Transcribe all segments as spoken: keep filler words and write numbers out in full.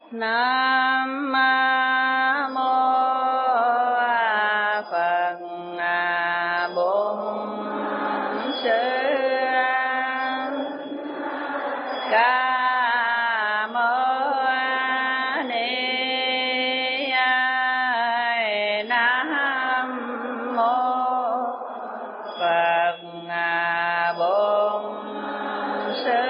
Nam mô Phật Bổn Sư Ca Mâu Ni Nam mô Phật Bổn Sư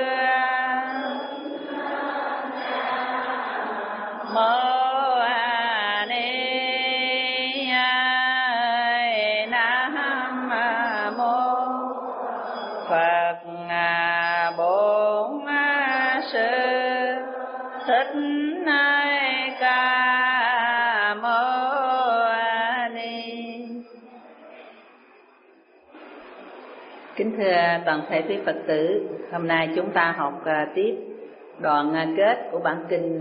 Mô Ni Nam mô Phật Bổn Sư Thích Ca Mâu Ni. Kính thưa toàn thể quý Phật tử, hôm nay chúng ta học tiếp đoạn kết của bản kinh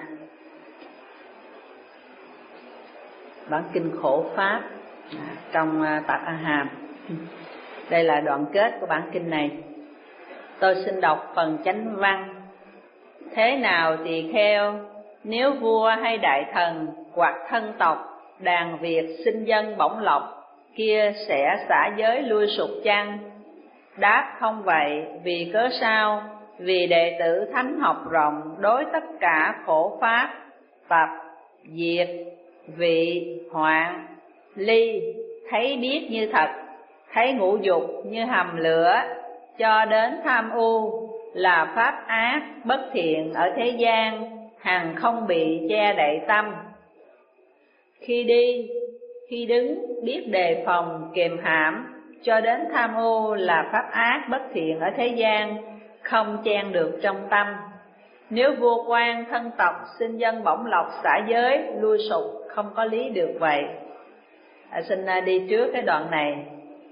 bản kinh Khổ Pháp trong Tạp A Hàm. Đây là đoạn kết của bản kinh này. Tôi xin đọc phần chánh văn. Thế nào tỳ kheo, nếu vua hay đại thần hoặc thân tộc đàn Việt sinh dân bổng lộc kia sẽ xả giới lui sụp chăng? Đáp không vậy. Vì cớ sao? Vì đệ tử thánh học rộng đối tất cả khổ pháp, tập, diệt, vị, hoạn, ly, thấy biết như thật, thấy ngũ dục như hầm lửa, cho đến tham u là pháp ác bất thiện ở thế gian, hằng không bị che đậy tâm. Khi đi, khi đứng biết đề phòng kiềm hãm, cho đến tham ô là pháp ác bất thiện ở thế gian, không chen được trong tâm. Nếu vua quan thân tộc sinh dân bổng lộc xả giới lui sụp, không có lý được vậy. À, xin đi trước cái đoạn này.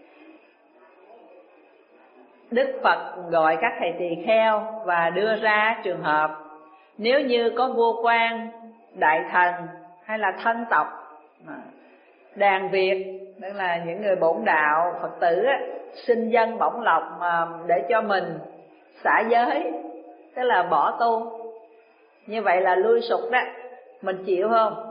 Đức Phật gọi các thầy tỳ kheo và đưa ra trường hợp nếu như có vua quan, đại thần hay là thân tộc đàn Việt, tức là những người bổn đạo Phật tử á, sinh dân bổng lộc mà để cho mình xả giới, tức là bỏ tu, như vậy là lui sụp đó, mình chịu không?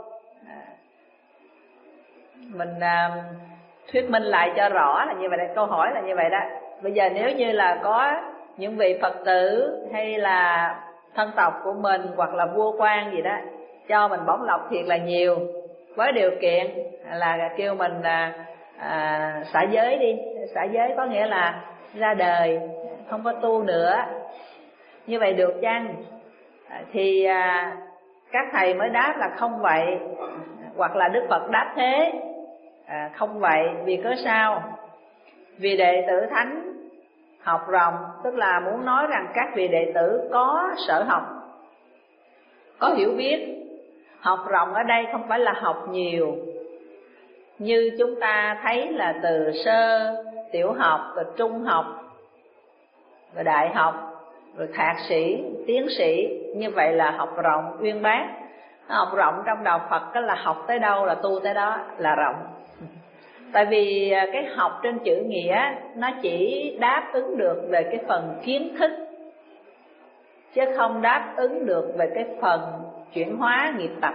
Mình à, thuyết minh lại cho rõ là như vậy. Đấy, câu hỏi là như vậy đó. Bây giờ nếu như là có những vị Phật tử hay là thân tộc của mình hoặc là vua quan gì đó cho mình bổng lộc thiệt là nhiều, với điều kiện là kêu mình à, à, xả giới đi. Xả giới có nghĩa là ra đời, không có tu nữa, như vậy được chăng? À, thì à, các thầy mới đáp là không vậy, hoặc là Đức Phật đáp thế, à, không vậy. Vì cớ sao? Vì đệ tử thánh học rộng, tức là muốn nói rằng các vị đệ tử có sở học, có hiểu biết. Học rộng ở đây không phải là học nhiều, như chúng ta thấy là từ sơ, tiểu học, rồi trung học, rồi đại học, rồi thạc sĩ, tiến sĩ. Như vậy là học rộng, uyên bác. Học rộng trong đạo Phật đó là học tới đâu là tu tới đó, là rộng. Tại vì cái học trên chữ nghĩa nó chỉ đáp ứng được về cái phần kiến thức, chứ không đáp ứng được về cái phần chuyển hóa nghiệp tập.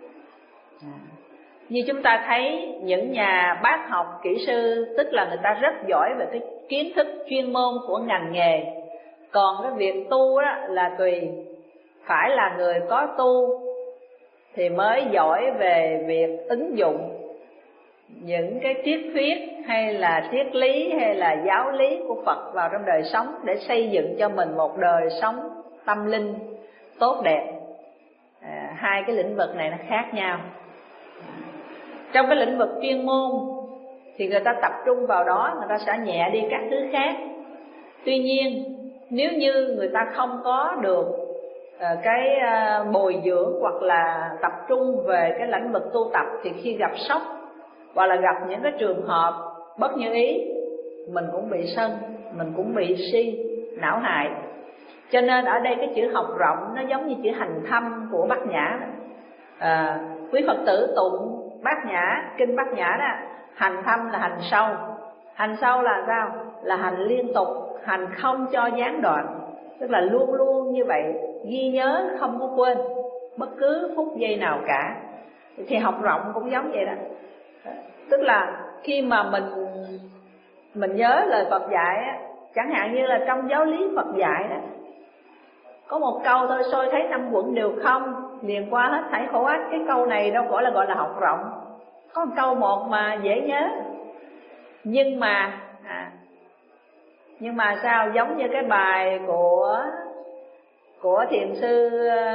Như chúng ta thấy những nhà bác học, kỹ sư, tức là người ta rất giỏi về cái kiến thức chuyên môn của ngành nghề. Còn cái việc tu đó là tùy, phải là người có tu thì mới giỏi về việc ứng dụng những cái triết thuyết hay là triết lý hay là giáo lý của Phật vào trong đời sống, để xây dựng cho mình một đời sống tâm linh tốt đẹp. À, hai cái lĩnh vực này nó khác nhau. Trong cái lĩnh vực chuyên môn thì người ta tập trung vào đó, người ta sẽ nhẹ đi các thứ khác. Tuy nhiên nếu như người ta không có được cái bồi dưỡng hoặc là tập trung về cái lĩnh vực tu tập, thì khi gặp sốc hoặc là gặp những cái trường hợp bất như ý, mình cũng bị sân, mình cũng bị si, não hại. Cho nên ở đây cái chữ học rộng nó giống như chữ hành thâm của Bát Nhã. À, quý Phật tử tụng Bát Nhã, kinh Bát Nhã đó, hành thâm là hành sâu. Hành sâu là sao? Là hành liên tục, hành không cho gián đoạn, tức là luôn luôn như vậy, ghi nhớ không có quên. bất cứ phút giây nào cả. Thì học rộng cũng giống vậy đó. Tức là khi mà mình mình nhớ lời Phật dạy á, chẳng hạn như là trong giáo lý Phật dạy đó, có một câu thôi: soi thấy năm quẩn đều không, liền qua hết thảy khổ ách. Cái câu này đâu gọi là gọi là học rộng, có một câu một mà dễ nhớ. Nhưng mà à, nhưng mà sao, giống như cái bài của của thiền sư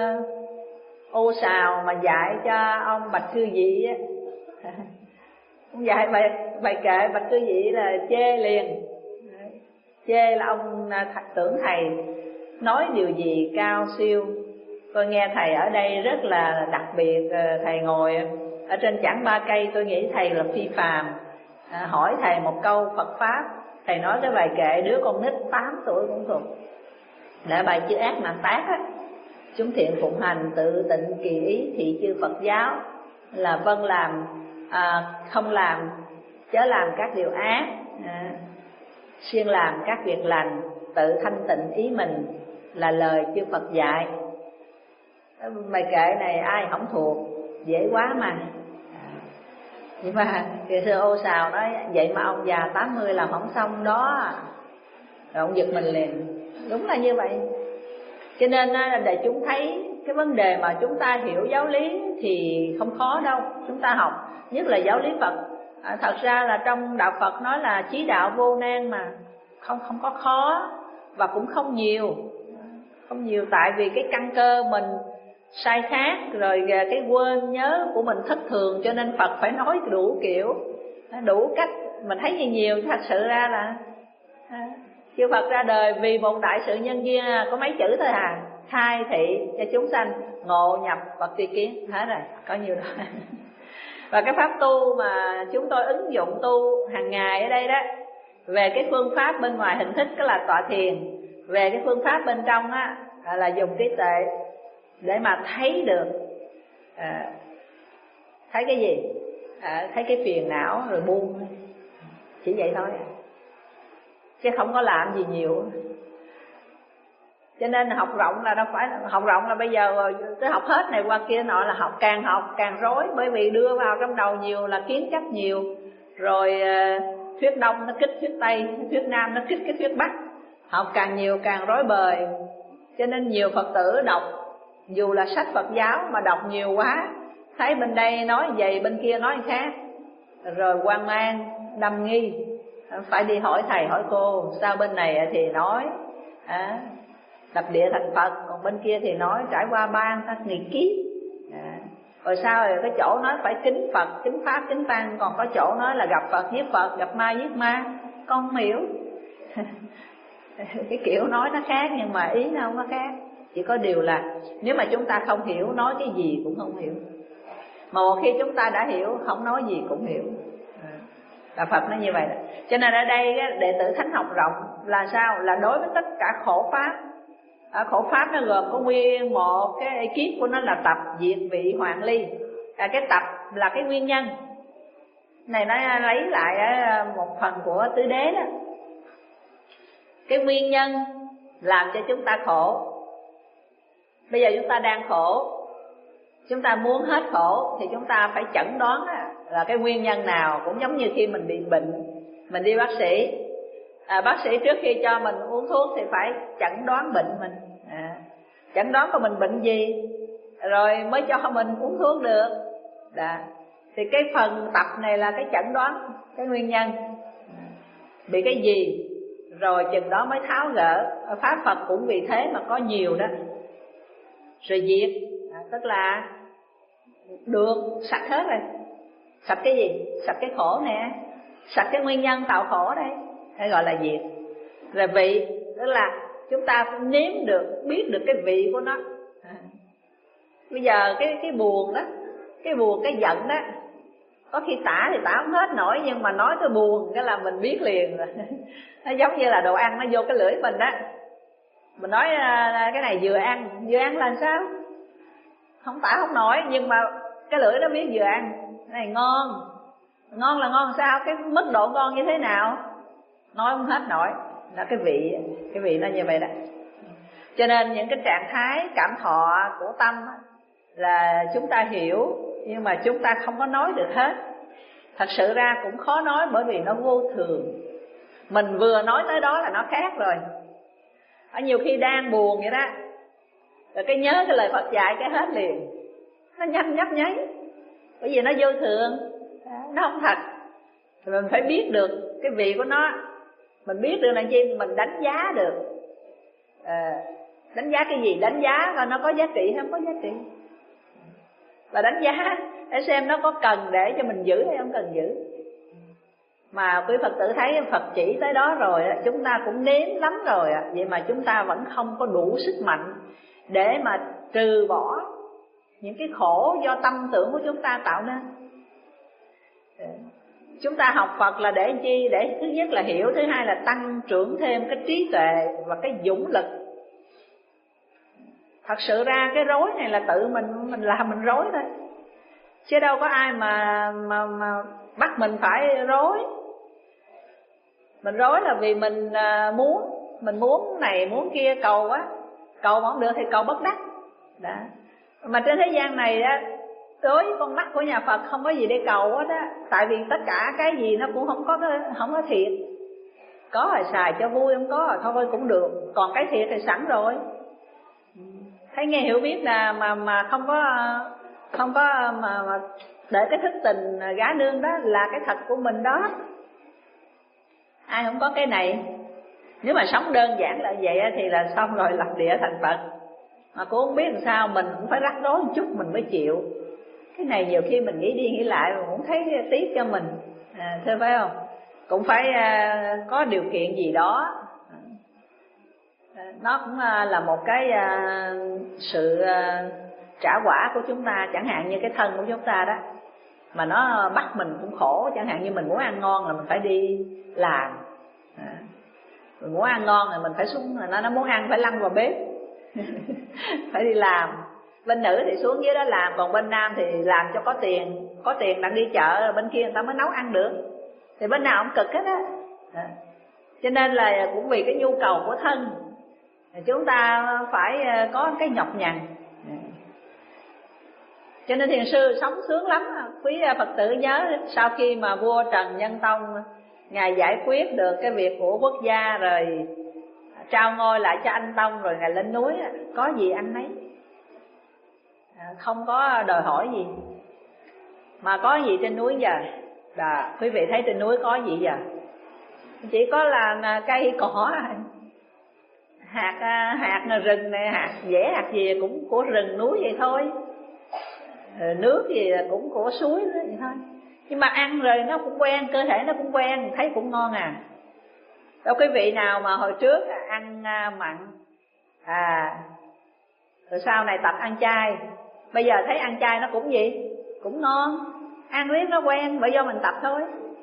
Ô Sào mà dạy cho ông Bạch Cư Dị á. Ông dạy bài bài kệ Bạch Cư Dị là chê liền. Chê là ông tưởng thầy nói điều gì cao siêu. Tôi nghe thầy ở đây rất là đặc biệt, thầy ngồi ở trên chảng ba cây, tôi nghĩ thầy là phi phàm. À, hỏi thầy một câu Phật pháp, thầy nói cái bài kệ đứa con nít tám tuổi cũng thuộc. Là bài chữ ác mà tác á: chúng thiện phụng hành tự tịnh kỳ ý thị chư Phật giáo, là vâng làm à, không làm chớ làm các điều ác, à, siêng làm các việc lành, tự thanh tịnh ý mình, là lời chư Phật dạy. Bài kệ này ai không thuộc, dễ quá mà. Nhưng mà thiền sư Ô Sào nói vậy mà ông già tám mươi làm không xong đó. Rồi ông giật mình liền. Đúng là như vậy. Cho nên để chúng thấy cái vấn đề mà chúng ta hiểu giáo lý thì không khó đâu. Chúng ta học, nhất là giáo lý Phật. À, thật ra là trong đạo Phật nói là chí đạo vô nan mà, không không có khó và cũng không nhiều. Không nhiều tại vì cái căn cơ mình sai khác, rồi cái quên nhớ của mình thất thường, cho nên Phật phải nói đủ kiểu, đủ cách. Mình thấy như nhiều, thật sự ra là chư Phật ra đời vì một đại sự nhân duyên, có mấy chữ thôi à: khai thị cho chúng sanh ngộ nhập Phật tri kiến. Hết rồi, có nhiều đó. Và cái pháp tu mà chúng tôi ứng dụng tu hàng ngày ở đây đó, về cái phương pháp bên ngoài hình thức đó là tọa thiền, về cái phương pháp bên trong á là dùng trí tuệ để mà thấy được à, thấy cái gì, à, thấy cái phiền não rồi buông, chỉ vậy thôi, chứ không có làm gì nhiều. Cho nên học rộng là đâu phải học rộng là bây giờ tới học hết này qua kia nọ, là học càng học càng rối, bởi vì đưa vào trong đầu nhiều là kiến chấp nhiều, rồi thuyết đông nó kích thuyết tây, thuyết nam nó kích cái thuyết bắc, học càng nhiều càng rối bời. Cho nên nhiều Phật tử đọc dù là sách Phật giáo mà đọc nhiều quá, thấy bên đây nói vậy bên kia nói khác, rồi hoang mang đâm nghi, phải đi hỏi thầy hỏi cô, sao bên này thì nói à, đập địa thành Phật, còn bên kia thì nói trải qua ban ta nghỉ kiếp à, rồi sao rồi cái chỗ nói phải kính Phật, kính Pháp, kính Tăng, còn có chỗ nói là gặp Phật giết Phật, gặp ma giết ma, con không hiểu. Cái kiểu nói nó khác nhưng mà ý nó không có khác. Chỉ có điều là nếu mà chúng ta không hiểu, nói cái gì cũng không hiểu. Mà một khi chúng ta đã hiểu, không nói gì cũng hiểu. Đạo Phật nó như vậy đó. Cho nên ở đây đệ tử thánh học rộng là sao? Là đối với tất cả khổ pháp. À, khổ pháp nó gồm có nguyên một cái kiếp của nó là tập, diệt, vị, hoạn, ly. À, cái tập là cái nguyên nhân. Này nó lấy lại một phần của tứ đế đó. Cái nguyên nhân làm cho chúng ta khổ. Bây giờ chúng ta đang khổ, chúng ta muốn hết khổ thì chúng ta phải chẩn đoán là cái nguyên nhân nào. Cũng giống như khi mình bị bệnh, mình đi bác sĩ, à, bác sĩ trước khi cho mình uống thuốc thì phải chẩn đoán bệnh mình, à, chẩn đoán của mình bệnh gì rồi mới cho mình uống thuốc được. Đó. Thì cái phần tập này là cái chẩn đoán cái nguyên nhân bị cái gì, rồi chừng đó mới tháo gỡ. Pháp Phật cũng vì thế mà có nhiều đó. Rồi diệt, à, tức là được sạch hết rồi. Sạch cái gì? Sạch cái khổ nè, sạch cái nguyên nhân tạo khổ đây, hay gọi là diệt. Rồi vị, tức là chúng ta phải nếm được, biết được cái vị của nó. À, bây giờ cái cái buồn đó, cái buồn, cái giận đó, có khi tả thì tả không hết nổi, nhưng mà nói cái buồn cái là mình biết liền rồi. Nó giống như là đồ ăn nó vô cái lưỡi mình đó, mình nói cái này vừa ăn, vừa ăn là sao? Không tả không nổi, nhưng mà cái lưỡi nó biết vừa ăn. Cái này ngon, ngon là ngon sao? Cái mức độ ngon như thế nào? Nói không hết nổi. Là cái vị, cái vị nó như vậy đó. Cho nên những cái trạng thái cảm thọ của tâm là chúng ta hiểu, nhưng mà chúng ta không có nói được hết. Thật sự ra cũng khó nói, bởi vì nó vô thường. Mình vừa nói tới đó là nó khác rồi. Ở nhiều khi đang buồn vậy đó, rồi cái nhớ cái lời Phật dạy cái hết liền. Nó nhanh nhấp nháy, bởi vì nó vô thường, nó không thật. Rồi mình phải biết được cái vị của nó. Mình biết được là gì, mình đánh giá được. à, Đánh giá cái gì? Đánh giá coi nó có giá trị hay không có giá trị. Và đánh giá để xem nó có cần để cho mình giữ hay không cần giữ. Mà quý Phật tử thấy Phật chỉ tới đó rồi, chúng ta cũng nếm lắm rồi, vậy mà chúng ta vẫn không có đủ sức mạnh để mà trừ bỏ những cái khổ do tâm tưởng của chúng ta tạo nên. Chúng ta học Phật là để chi? Để thứ nhất là hiểu, thứ hai là tăng trưởng thêm cái trí tuệ và cái dũng lực. Thật sự ra cái rối này là tự mình mình làm mình rối thôi, chứ đâu có ai mà mà mà bắt mình phải rối. Mình rối là vì mình muốn, mình muốn này muốn kia, cầu quá, cầu mà không được thì cầu bất đắc. Đó. Mà trên thế gian này á, đối với con mắt của nhà Phật không có gì để cầu hết á, tại vì tất cả cái gì nó cũng không có không có thiệt. Có là xài cho vui, không có là thôi cũng được, còn cái thiệt thì sẵn rồi. Thấy nghe hiểu biết là mà mà không có không có mà, mà để cái thức tình gái nương đó là cái thật của mình đó. Ai không có cái này, nếu mà sống đơn giản là vậy thì là xong rồi, lập địa thành Phật. Mà cô không biết làm sao, mình cũng phải rắc rối một chút mình mới chịu. Cái này nhiều khi mình nghĩ đi nghĩ lại mà cũng thấy tiếc cho mình, à, thưa phải không? Cũng phải à, có điều kiện gì đó. À, nó cũng à, là một cái à, sự à, trả quả của chúng ta. Chẳng hạn như cái thân của chúng ta đó, mà nó bắt mình cũng khổ. Chẳng hạn như mình muốn ăn ngon là mình phải đi làm, à, mình muốn ăn ngon là mình phải xuống, nó, nó muốn ăn phải lăn vào bếp phải đi làm. Bên nữ thì xuống dưới đó làm, còn bên nam thì làm cho có tiền. Có tiền đang đi chợ, bên kia người ta mới nấu ăn được. Thì bên nào cũng cực hết á. À. Cho nên là cũng vì cái nhu cầu của thân, chúng ta phải có cái nhọc nhằn. À. Cho nên thiền sư sống sướng lắm. Quý Phật tử nhớ, sau khi mà vua Trần Nhân Tông Ngài giải quyết được cái việc của quốc gia rồi, trao ngôi lại cho anh Tông, rồi Ngài lên núi, có gì ăn nấy, không có đòi hỏi gì. Mà có gì trên núi giờ? Đó, quý vị thấy trên núi có gì giờ? Chỉ có là cây cỏ, hạt hạt rừng này, hạt dẻ hạt gì cũng của rừng núi vậy thôi. Nước gì cũng của suối vậy thôi. Nhưng mà ăn rồi nó cũng quen, cơ thể nó cũng quen, thấy cũng ngon à. Đâu quý vị nào mà hồi trước ăn mặn, à rồi sau này tập ăn chay, bây giờ thấy ăn chay nó cũng gì? Cũng ngon. Ăn riết nó quen, bởi do mình tập thôi.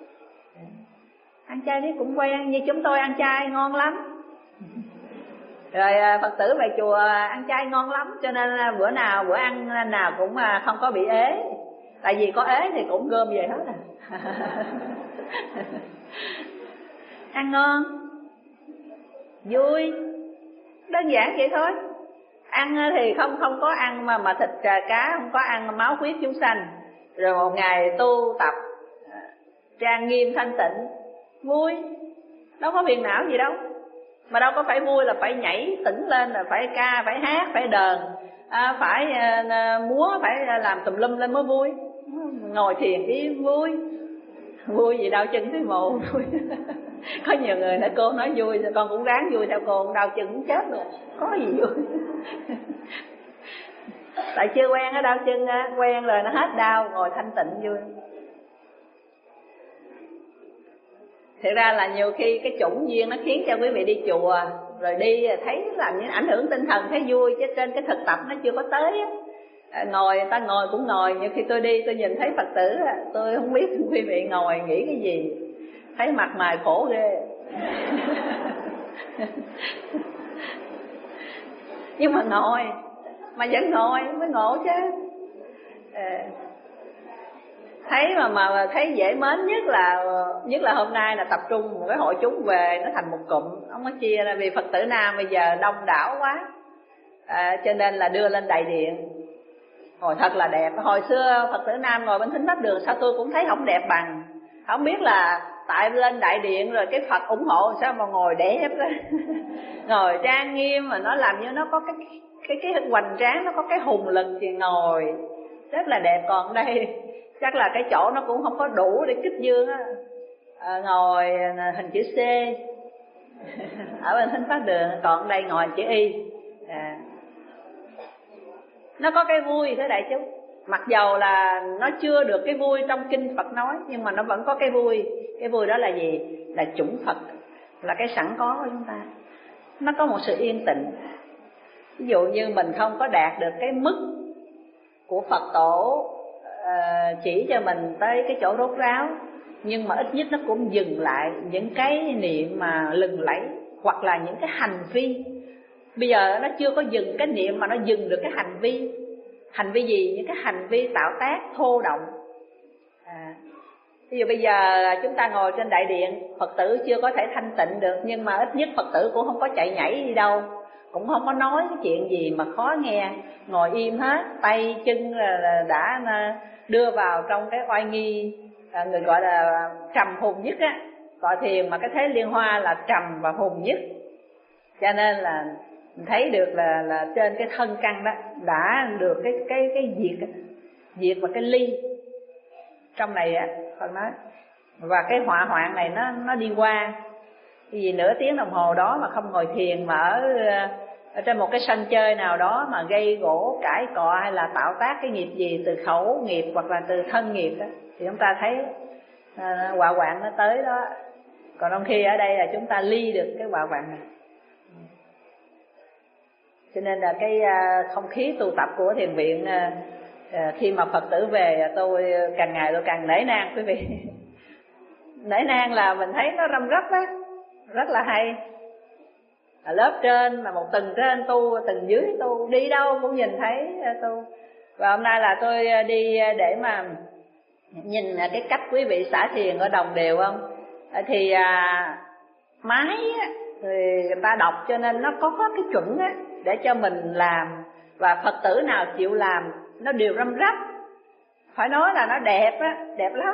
Ăn chay riết cũng quen, như chúng tôi ăn chay ngon lắm. Rồi Phật tử về chùa ăn chay ngon lắm, cho nên bữa nào bữa ăn nào cũng không có bị ế. Tại vì có ế thì cũng gom về hết à. Ăn ngon, vui, đơn giản vậy thôi. Ăn thì không không có ăn mà mà thịt cá, không có ăn máu huyết chúng sanh. Rồi một ngày tu tập trang nghiêm thanh tịnh, vui, đâu có phiền não gì đâu. Mà đâu có phải vui là phải nhảy tỉnh lên, là phải ca, phải hát, phải đờn, à, phải à, múa, phải làm tùm lum lên mới vui. Ngồi thiền im vui, vui gì đau chân thấy mồ vui. Có nhiều người nói cô nói vui, con cũng ráng vui theo cô, đau chân cũng chết rồi, có gì vui. Tại chưa quen nó đau chân, quen rồi nó hết đau, ngồi thanh tịnh vui. Thực ra là nhiều khi cái chủng duyên nó khiến cho quý vị đi chùa, rồi đi thấy làm những ảnh hưởng tinh thần thấy vui, chứ trên cái thực tập nó chưa có tới á. À, ngồi người ta ngồi cũng ngồi, nhiều khi tôi đi tôi nhìn thấy Phật tử, tôi không biết quý vị ngồi nghĩ cái gì, thấy mặt mày khổ ghê. Nhưng mà ngồi, mà vẫn ngồi mới ngộ chứ. À, thấy mà mà thấy dễ mến nhất là nhất là hôm nay là tập trung một cái hội chúng về, nó thành một cụm, không có chia ra, vì Phật tử nam bây giờ đông đảo quá, à, cho nên là đưa lên đại điện. Ngồi thật là đẹp. Hồi xưa Phật tử Nam ngồi bên Thính Pháp Đường sao tôi cũng thấy không đẹp bằng. Không biết là tại lên đại điện rồi cái Phật ủng hộ sao mà ngồi đẹp đó. Ngồi trang nghiêm mà nó làm như nó có cái cái cái hoành tráng, nó có cái hùng lực thì ngồi rất là đẹp. Còn đây chắc là cái chỗ nó cũng không có đủ để kích dương á. À, ngồi hình chữ C ở bên Thính Pháp Đường, còn đây ngồi chữ Y. À, nó có cái vui thế đại chúng. Mặc dầu là nó chưa được cái vui trong kinh Phật nói, nhưng mà nó vẫn có cái vui. Cái vui đó là gì? Là chủng Phật, là cái sẵn có của chúng ta. Nó có một sự yên tĩnh. Ví dụ như mình không có đạt được cái mức của Phật tổ uh, chỉ cho mình tới cái chỗ rốt ráo, nhưng mà ít nhất nó cũng dừng lại những cái niệm mà lừng lẫy, hoặc là những cái hành vi. Bây giờ nó chưa có dừng cái niệm mà nó dừng được cái hành vi. Hành vi gì? Những cái hành vi tạo tác thô động. À, ví dụ bây giờ chúng ta ngồi trên đại điện, Phật tử chưa có thể thanh tịnh được, nhưng mà ít nhất Phật tử cũng không có chạy nhảy đi đâu, cũng không có nói cái chuyện gì mà khó nghe, ngồi im hết, tay chân là đã đưa vào trong cái oai nghi, người gọi là trầm hùng nhất á. Tọa thiền mà cái thế liên hoa là trầm và hùng nhất, cho nên là mình thấy được là là trên cái thân căn đó đã được cái cái cái diệt diệt và cái ly trong này á, Phật nói. Và cái họa hoạn này nó nó đi qua. Cái gì nửa tiếng đồng hồ đó mà không ngồi thiền, mà ở ở trên một cái sân chơi nào đó mà gây gỗ cãi cọ hay là tạo tác cái nghiệp gì từ khẩu nghiệp hoặc là từ thân nghiệp đó, thì chúng ta thấy à, họa hoạn nó tới đó. Còn trong khi ở đây là chúng ta ly được cái họa hoạn này. Cho nên là cái không khí tu tập của thiền viện, khi mà Phật tử về tôi càng ngày tôi càng nể nang quý vị. Nể nang là mình thấy nó răm rắp á, rất là hay. Ở lớp trên mà một tầng trên tu, tầng dưới tu, đi đâu cũng nhìn thấy tu. Và hôm nay là tôi đi để mà nhìn cái cách quý vị xả thiền ở Đồng Đều không, thì à, máy á, thì người ta đọc cho nên nó có cái chuẩn á để cho mình làm. Và Phật tử nào chịu làm nó đều răm rắp, phải nói là nó đẹp á, đẹp lắm.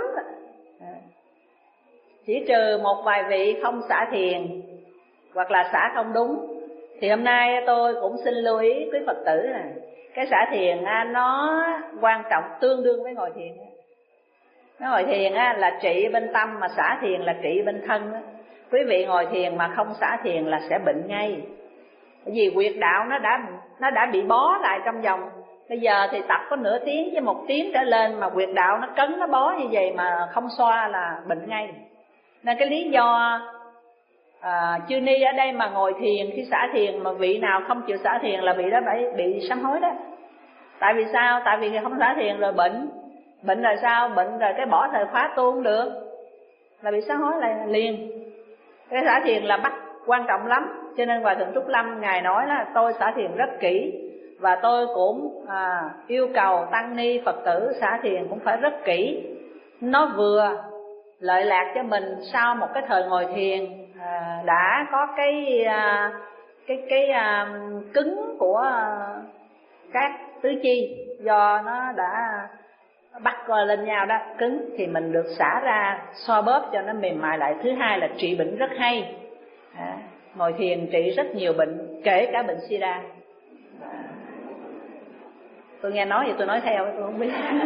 Chỉ trừ một vài vị không xả thiền hoặc là xả không đúng, thì hôm nay tôi cũng xin lưu ý quý Phật tử này, cái xả thiền nó quan trọng tương đương với ngồi thiền. Nó ngồi thiền là trị bên tâm, mà xả thiền là trị bên thân. Quý vị ngồi thiền mà không xả thiền là sẽ bệnh ngay. Bởi vì huyệt đạo nó đã nó đã bị bó lại trong vòng. Bây giờ thì tập có nửa tiếng với một tiếng trở lên mà huyệt đạo nó cấn, nó bó như vậy mà không xoa là bệnh ngay. Nên cái lý do à, chư ni ở đây mà ngồi thiền, khi xả thiền mà vị nào không chịu xả thiền là vị đó bị, bị sám hối đó. Tại vì sao? Tại vì không xả thiền rồi bệnh. Bệnh rồi sao? Bệnh rồi cái bỏ thời khóa tu không được, là bị sám hối lại liền. Cái xả thiền là bắt quan trọng lắm. Cho nên Hòa Thượng Trúc Lâm Ngài nói là tôi xả thiền rất kỹ. Và tôi cũng à, yêu cầu tăng ni Phật tử xả thiền cũng phải rất kỹ. Nó vừa lợi lạc cho mình sau một cái thời ngồi thiền à, đã có cái à, cái cái à, cứng của à, các tứ chi, do nó đã bắt coi lên nhau đó, cứng thì mình được xả ra xoa bóp cho nó mềm mại lại. Thứ hai là trị bệnh rất hay. À, ngồi thiền trị rất nhiều bệnh, kể cả bệnh sida. À, tôi nghe nói vậy tôi nói theo, tôi không biết.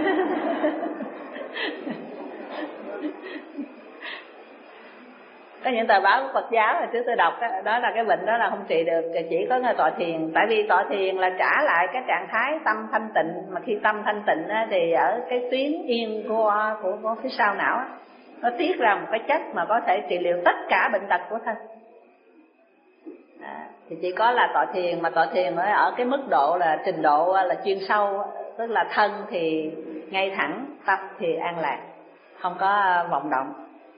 Có những tờ báo của Phật giáo là trước tôi đọc đó, đó là cái bệnh đó là không trị được, chỉ có người tọa thiền. Tại vì tọa thiền là trả lại cái trạng thái tâm thanh tịnh, mà khi tâm thanh tịnh thì ở cái tuyến yên của, của, của phía sau não nó tiết ra một cái chất mà có thể trị liệu tất cả bệnh tật của thân. À, thì chỉ có là tọa thiền, mà tọa thiền ở, ở cái mức độ là trình độ là chuyên sâu, tức là thân thì ngay thẳng, tâm thì an lạc, không có vọng động.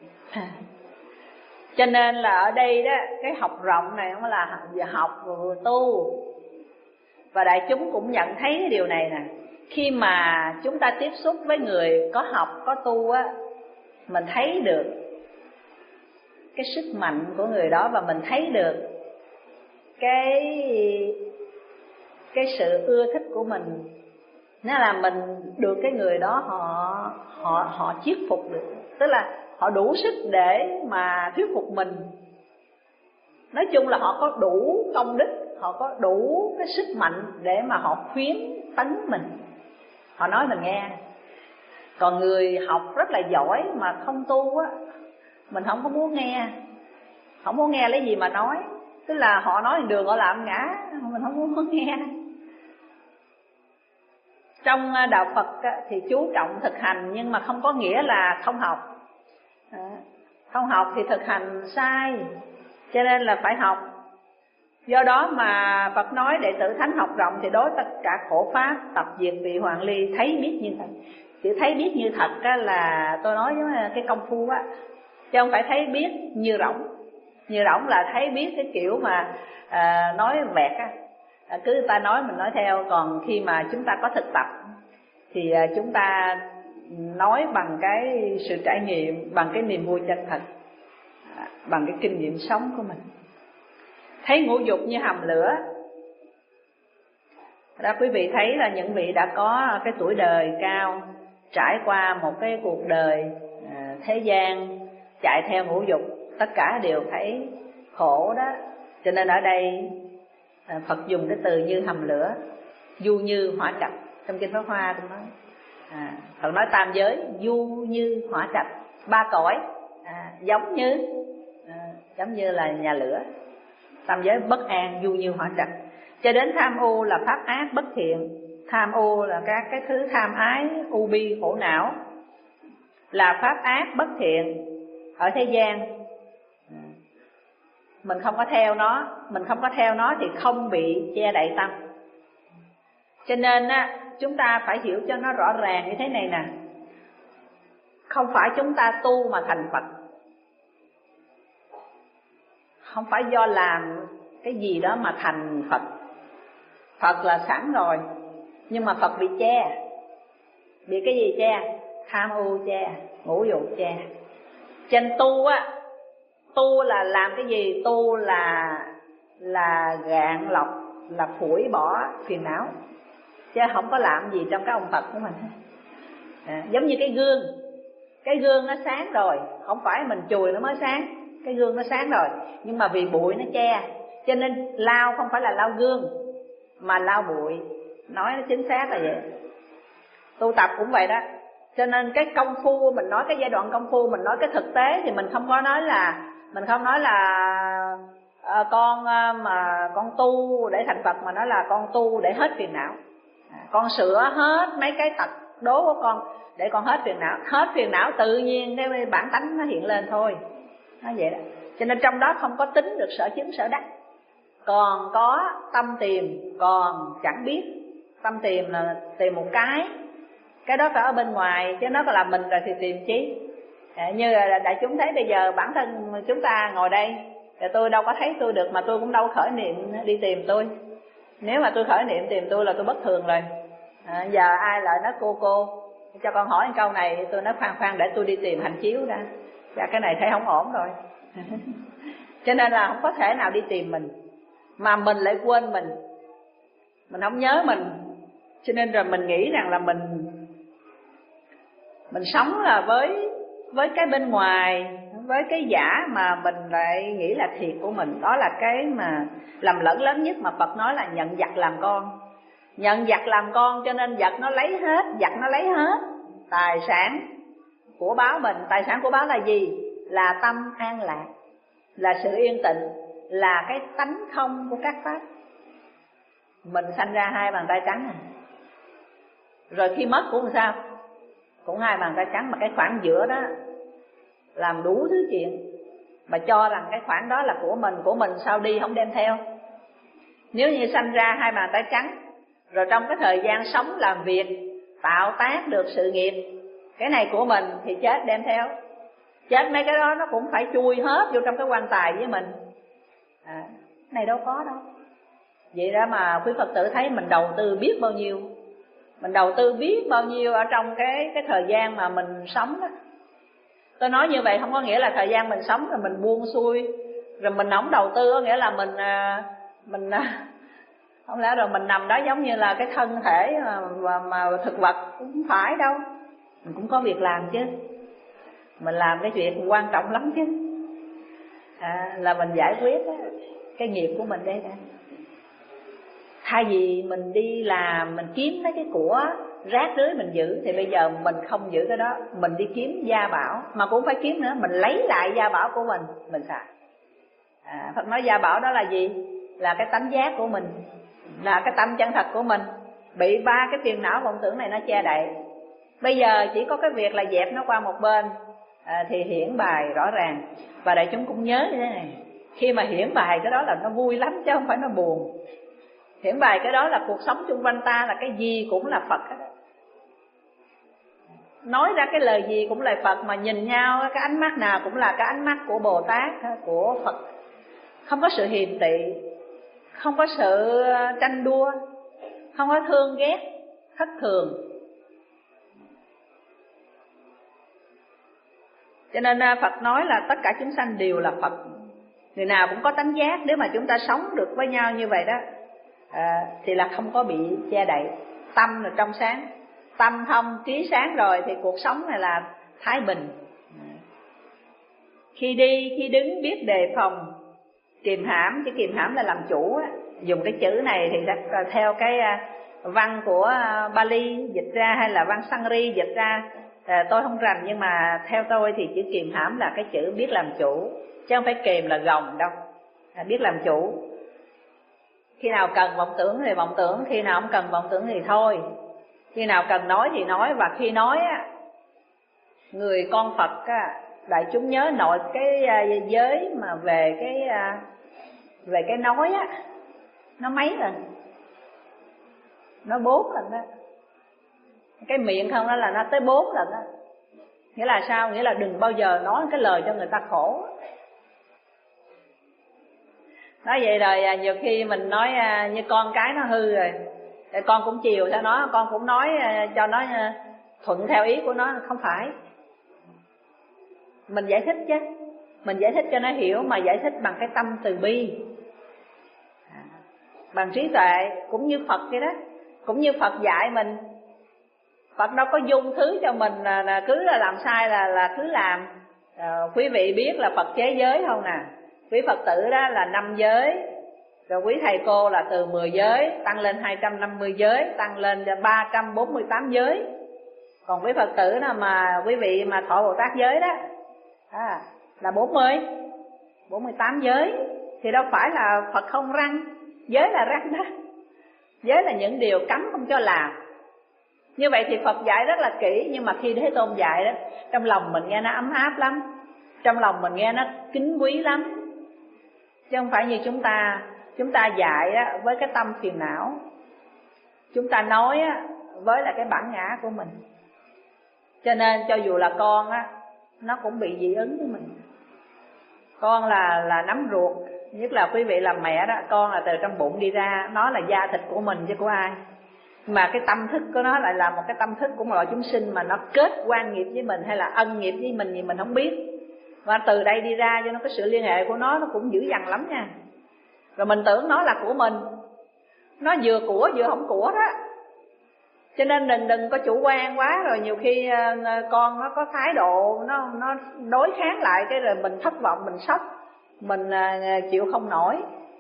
Cho nên là ở đây đó, cái học rộng này không là vừa học vừa tu. Và đại chúng cũng nhận thấy cái điều này nè. Khi mà chúng ta tiếp xúc với người có học, có tu á, mình thấy được cái sức mạnh của người đó, và mình thấy được cái cái sự ưa thích của mình Nó là mình được cái người đó họ họ họ thuyết phục được, tức là họ đủ sức để mà thuyết phục mình. Nói chung là họ có đủ công đức, họ có đủ cái sức mạnh để mà họ khuyến tấn mình, họ nói mình nghe. Còn người học rất là giỏi mà không tu á, mình không có muốn nghe, không muốn nghe lấy gì mà nói. Tức là họ nói đường họ làm ngã, mình không muốn nghe. Trong đạo Phật thì chú trọng thực hành, nhưng mà không có nghĩa là không học. Không học thì thực hành sai, cho nên là phải học. Do đó mà Phật nói đệ tử thánh học rộng thì đối tất cả khổ pháp tập diệt vị hoàng ly, thấy biết như thật. Chữ thấy biết như thật á, là tôi nói với cái công phu á, chứ không phải thấy biết như rỗng. Như rỗng là thấy biết cái kiểu mà à, nói vẹt á, à, cứ ta nói mình nói theo. Còn khi mà chúng ta có thực tập thì à, chúng ta nói bằng cái sự trải nghiệm, bằng cái niềm vui chân thật, à, bằng cái kinh nghiệm sống của mình. Thấy ngũ dục như hầm lửa. Đó, quý vị thấy là những vị đã có cái tuổi đời cao, trải qua một cái cuộc đời à, thế gian chạy theo ngũ dục, tất cả đều thấy khổ đó. Cho nên ở đây à, Phật dùng cái từ như hầm lửa, du như hỏa trạch. Trong kinh Pháp Hoa cũng nói à, Phật nói tam giới du như hỏa trạch, ba cõi à, giống như à, giống như là nhà lửa. Tam giới bất an, du như hỏa trạch. Cho đến tham ô là pháp ác bất thiện. Tham ô là các cái thứ tham ái, u bi, khổ não, là pháp ác bất thiện ở thế gian. Mình không có theo nó, mình không có theo nó thì không bị che đậy tâm. Cho nên á, chúng ta phải hiểu cho nó rõ ràng như thế này nè. Không phải chúng ta tu mà thành Phật, không phải do làm cái gì đó mà thành Phật. Phật là sẵn rồi, nhưng mà Phật bị che. Bị cái gì che? Tham ô che, ngũ dục che. Trên tu á, tu là làm cái gì? Tu là là gạn lọc, là phủi bỏ phiền não, chứ không có làm gì trong cái ông Phật của mình. À, giống như cái gương, cái gương nó sáng rồi, không phải mình chùi nó mới sáng. Cái gương nó sáng rồi, nhưng mà vì bụi nó che, cho nên lau không phải là lau gương mà lau bụi. Nói nó chính xác là vậy. Tu tập cũng vậy đó. Cho nên cái công phu, mình nói cái giai đoạn công phu, mình nói cái thực tế thì mình không có nói là mình không nói là à, con mà con tu để thành Phật, mà nói là con tu để hết phiền não. À, con sửa hết mấy cái tật đố của con để con hết phiền não. Hết phiền não tự nhiên cái bản tánh nó hiện lên thôi. Nó vậy đó. Cho nên trong đó không có tính được sở chứng sở đắc, còn có tâm tìm, còn chẳng biết. Tâm tìm là tìm một cái, cái đó phải ở bên ngoài, chứ nó có làm mình rồi thì tìm chi. À, như là đại chúng thấy bây giờ bản thân chúng ta ngồi đây, thì tôi đâu có thấy tôi được, mà tôi cũng đâu khởi niệm đi tìm tôi. Nếu mà tôi khởi niệm tìm tôi là tôi bất thường rồi. À, giờ ai lại nói cô cô cho con hỏi một câu này, tôi nói khoan khoan để tôi đi tìm hành chiếu ra. Dạ cái này thấy không ổn rồi. Cho nên là không có thể nào đi tìm mình, mà mình lại quên mình, mình không nhớ mình. Cho nên rồi mình nghĩ rằng là mình Mình sống là với với cái bên ngoài, với cái giả mà mình lại nghĩ là thiệt của mình. Đó là cái mà lầm lẫn lớn nhất mà Phật nói là nhận vật làm con. Nhận vật làm con cho nên vật nó lấy hết, vật nó lấy hết tài sản của báo mình. Tài sản của báo là gì? Là tâm an lạc, là sự yên tịnh, là cái tánh không của các pháp. Mình sanh ra hai bàn tay trắng, rồi khi mất cũng sao? Cũng hai bàn tay trắng, mà cái khoảng giữa đó làm đủ thứ chuyện, mà cho rằng cái khoảng đó là của mình. Của mình sao đi không đem theo? Nếu như sanh ra hai bàn tay trắng, rồi trong cái thời gian sống làm việc, tạo tác được sự nghiệp, cái này của mình, thì chết đem theo. Chết mấy cái đó nó cũng phải chui hết vô trong cái quan tài với mình. À, cái này đâu có đâu. Vậy đó mà quý Phật tử thấy mình đầu tư biết bao nhiêu, mình đầu tư biết bao nhiêu ở trong cái cái thời gian mà mình sống đó. Tôi nói như vậy không có nghĩa là thời gian mình sống rồi mình buông xuôi, rồi mình không đầu tư, có nghĩa là mình mình Không lẽ rồi mình nằm đó giống như là cái thân thể mà, mà, mà thực vật? Cũng không phải đâu. Mình cũng có việc làm chứ. Mình làm cái chuyện quan trọng lắm chứ. À, là mình giải quyết đó, cái nghiệp của mình đây nè. Thay vì mình đi làm, mình kiếm mấy cái của rác rưới mình giữ, thì bây giờ mình không giữ cái đó, mình đi kiếm gia bảo. Mà cũng phải kiếm nữa, mình lấy lại gia bảo của mình, mình xài. À, Phật nói gia bảo đó là gì? Là cái tánh giác của mình, là cái tâm chân thật của mình, bị ba cái phiền não vọng tưởng này nó che đậy. Bây giờ chỉ có cái việc là dẹp nó qua một bên, à, thì hiển bài rõ ràng. Và đại chúng cũng nhớ như thế này, khi mà hiển bài cái đó là nó vui lắm chứ không phải nó buồn. Hiển bài cái đó là cuộc sống xung quanh ta, là cái gì cũng là Phật hết. Nói ra cái lời gì cũng là Phật, mà nhìn nhau cái ánh mắt nào cũng là cái ánh mắt của Bồ Tát, của Phật. Không có sự hiềm tị, không có sự tranh đua, không có thương ghét, thất thường. Cho nên Phật nói là tất cả chúng sanh đều là Phật. Người nào cũng có tánh giác. Nếu mà chúng ta sống được với nhau như vậy đó, à, thì là không có bị che đậy. Tâm là trong sáng, tâm thông trí sáng rồi thì cuộc sống này là thái bình. Khi đi, khi đứng biết đề phòng, kiềm hãm. Chứ kiềm hãm là làm chủ á. Dùng cái chữ này thì theo cái văn của Bali dịch ra hay là văn Sanskrit dịch ra, à, tôi không rành, nhưng mà theo tôi thì chữ kiềm hãm là cái chữ biết làm chủ, chứ không phải kềm là gồng đâu. À, biết làm chủ. Khi nào cần vọng tưởng thì vọng tưởng, khi nào không cần vọng tưởng thì thôi. Khi nào cần nói thì nói. Và khi nói á, người con Phật á, đại chúng nhớ nội cái giới mà về cái về cái nói á, nó mấy lần? Nó bốn lần đó. Cái miệng không đó là nó tới bốn lần đó. Nghĩa là sao? Nghĩa là đừng bao giờ nói cái lời cho người ta khổ. Nói vậy rồi nhiều khi mình nói như con cái nó hư rồi, con cũng chiều theo nó, con cũng nói cho nó thuận theo ý của nó. Không phải. Mình giải thích chứ. Mình giải thích cho nó hiểu, mà giải thích bằng cái tâm từ bi, bằng trí tuệ, cũng như Phật vậy đó. Cũng như Phật dạy mình. Phật đâu có dung thứ cho mình là, là cứ là làm sai là là cứ làm. À, quý vị biết là Phật chế giới không nè? Quý Phật tử đó là năm giới, rồi quý thầy cô là từ mười giới tăng lên hai trăm năm mươi giới, tăng lên ba trăm bốn mươi tám giới. Còn quý Phật tử nào mà quý vị mà thọ Bồ Tát giới đó, à, là bốn mươi, bốn mươi tám giới. Thì đâu phải là Phật không răng, giới là răng đó. Giới là những điều cấm không cho làm. Như vậy thì Phật dạy rất là kỹ, nhưng mà khi Thế Tôn dạy đó, trong lòng mình nghe nó ấm áp lắm, trong lòng mình nghe nó kính quý lắm. Chứ không phải như chúng ta, chúng ta dạy á, với cái tâm phiền não. Chúng ta nói á, với là cái bản ngã của mình. Cho nên cho dù là con á, nó cũng bị dị ứng với mình. Con là là nắm ruột, nhất là quý vị làm mẹ đó, con là từ trong bụng đi ra, nó là da thịt của mình chứ của ai. Mà cái tâm thức của nó lại là một cái tâm thức của một loại chúng sinh, mà nó kết quan nghiệp với mình hay là ân nghiệp với mình gì mình không biết. Và từ đây đi ra cho nó cái sự liên hệ của nó, nó cũng dữ dằn lắm nha. Rồi mình tưởng nó là của mình, nó vừa của vừa không của đó. Cho nên đừng đừng có chủ quan quá, rồi nhiều khi con nó có thái độ nó nó đối kháng lại, cái rồi mình thất vọng, mình sốc, mình chịu không nổi.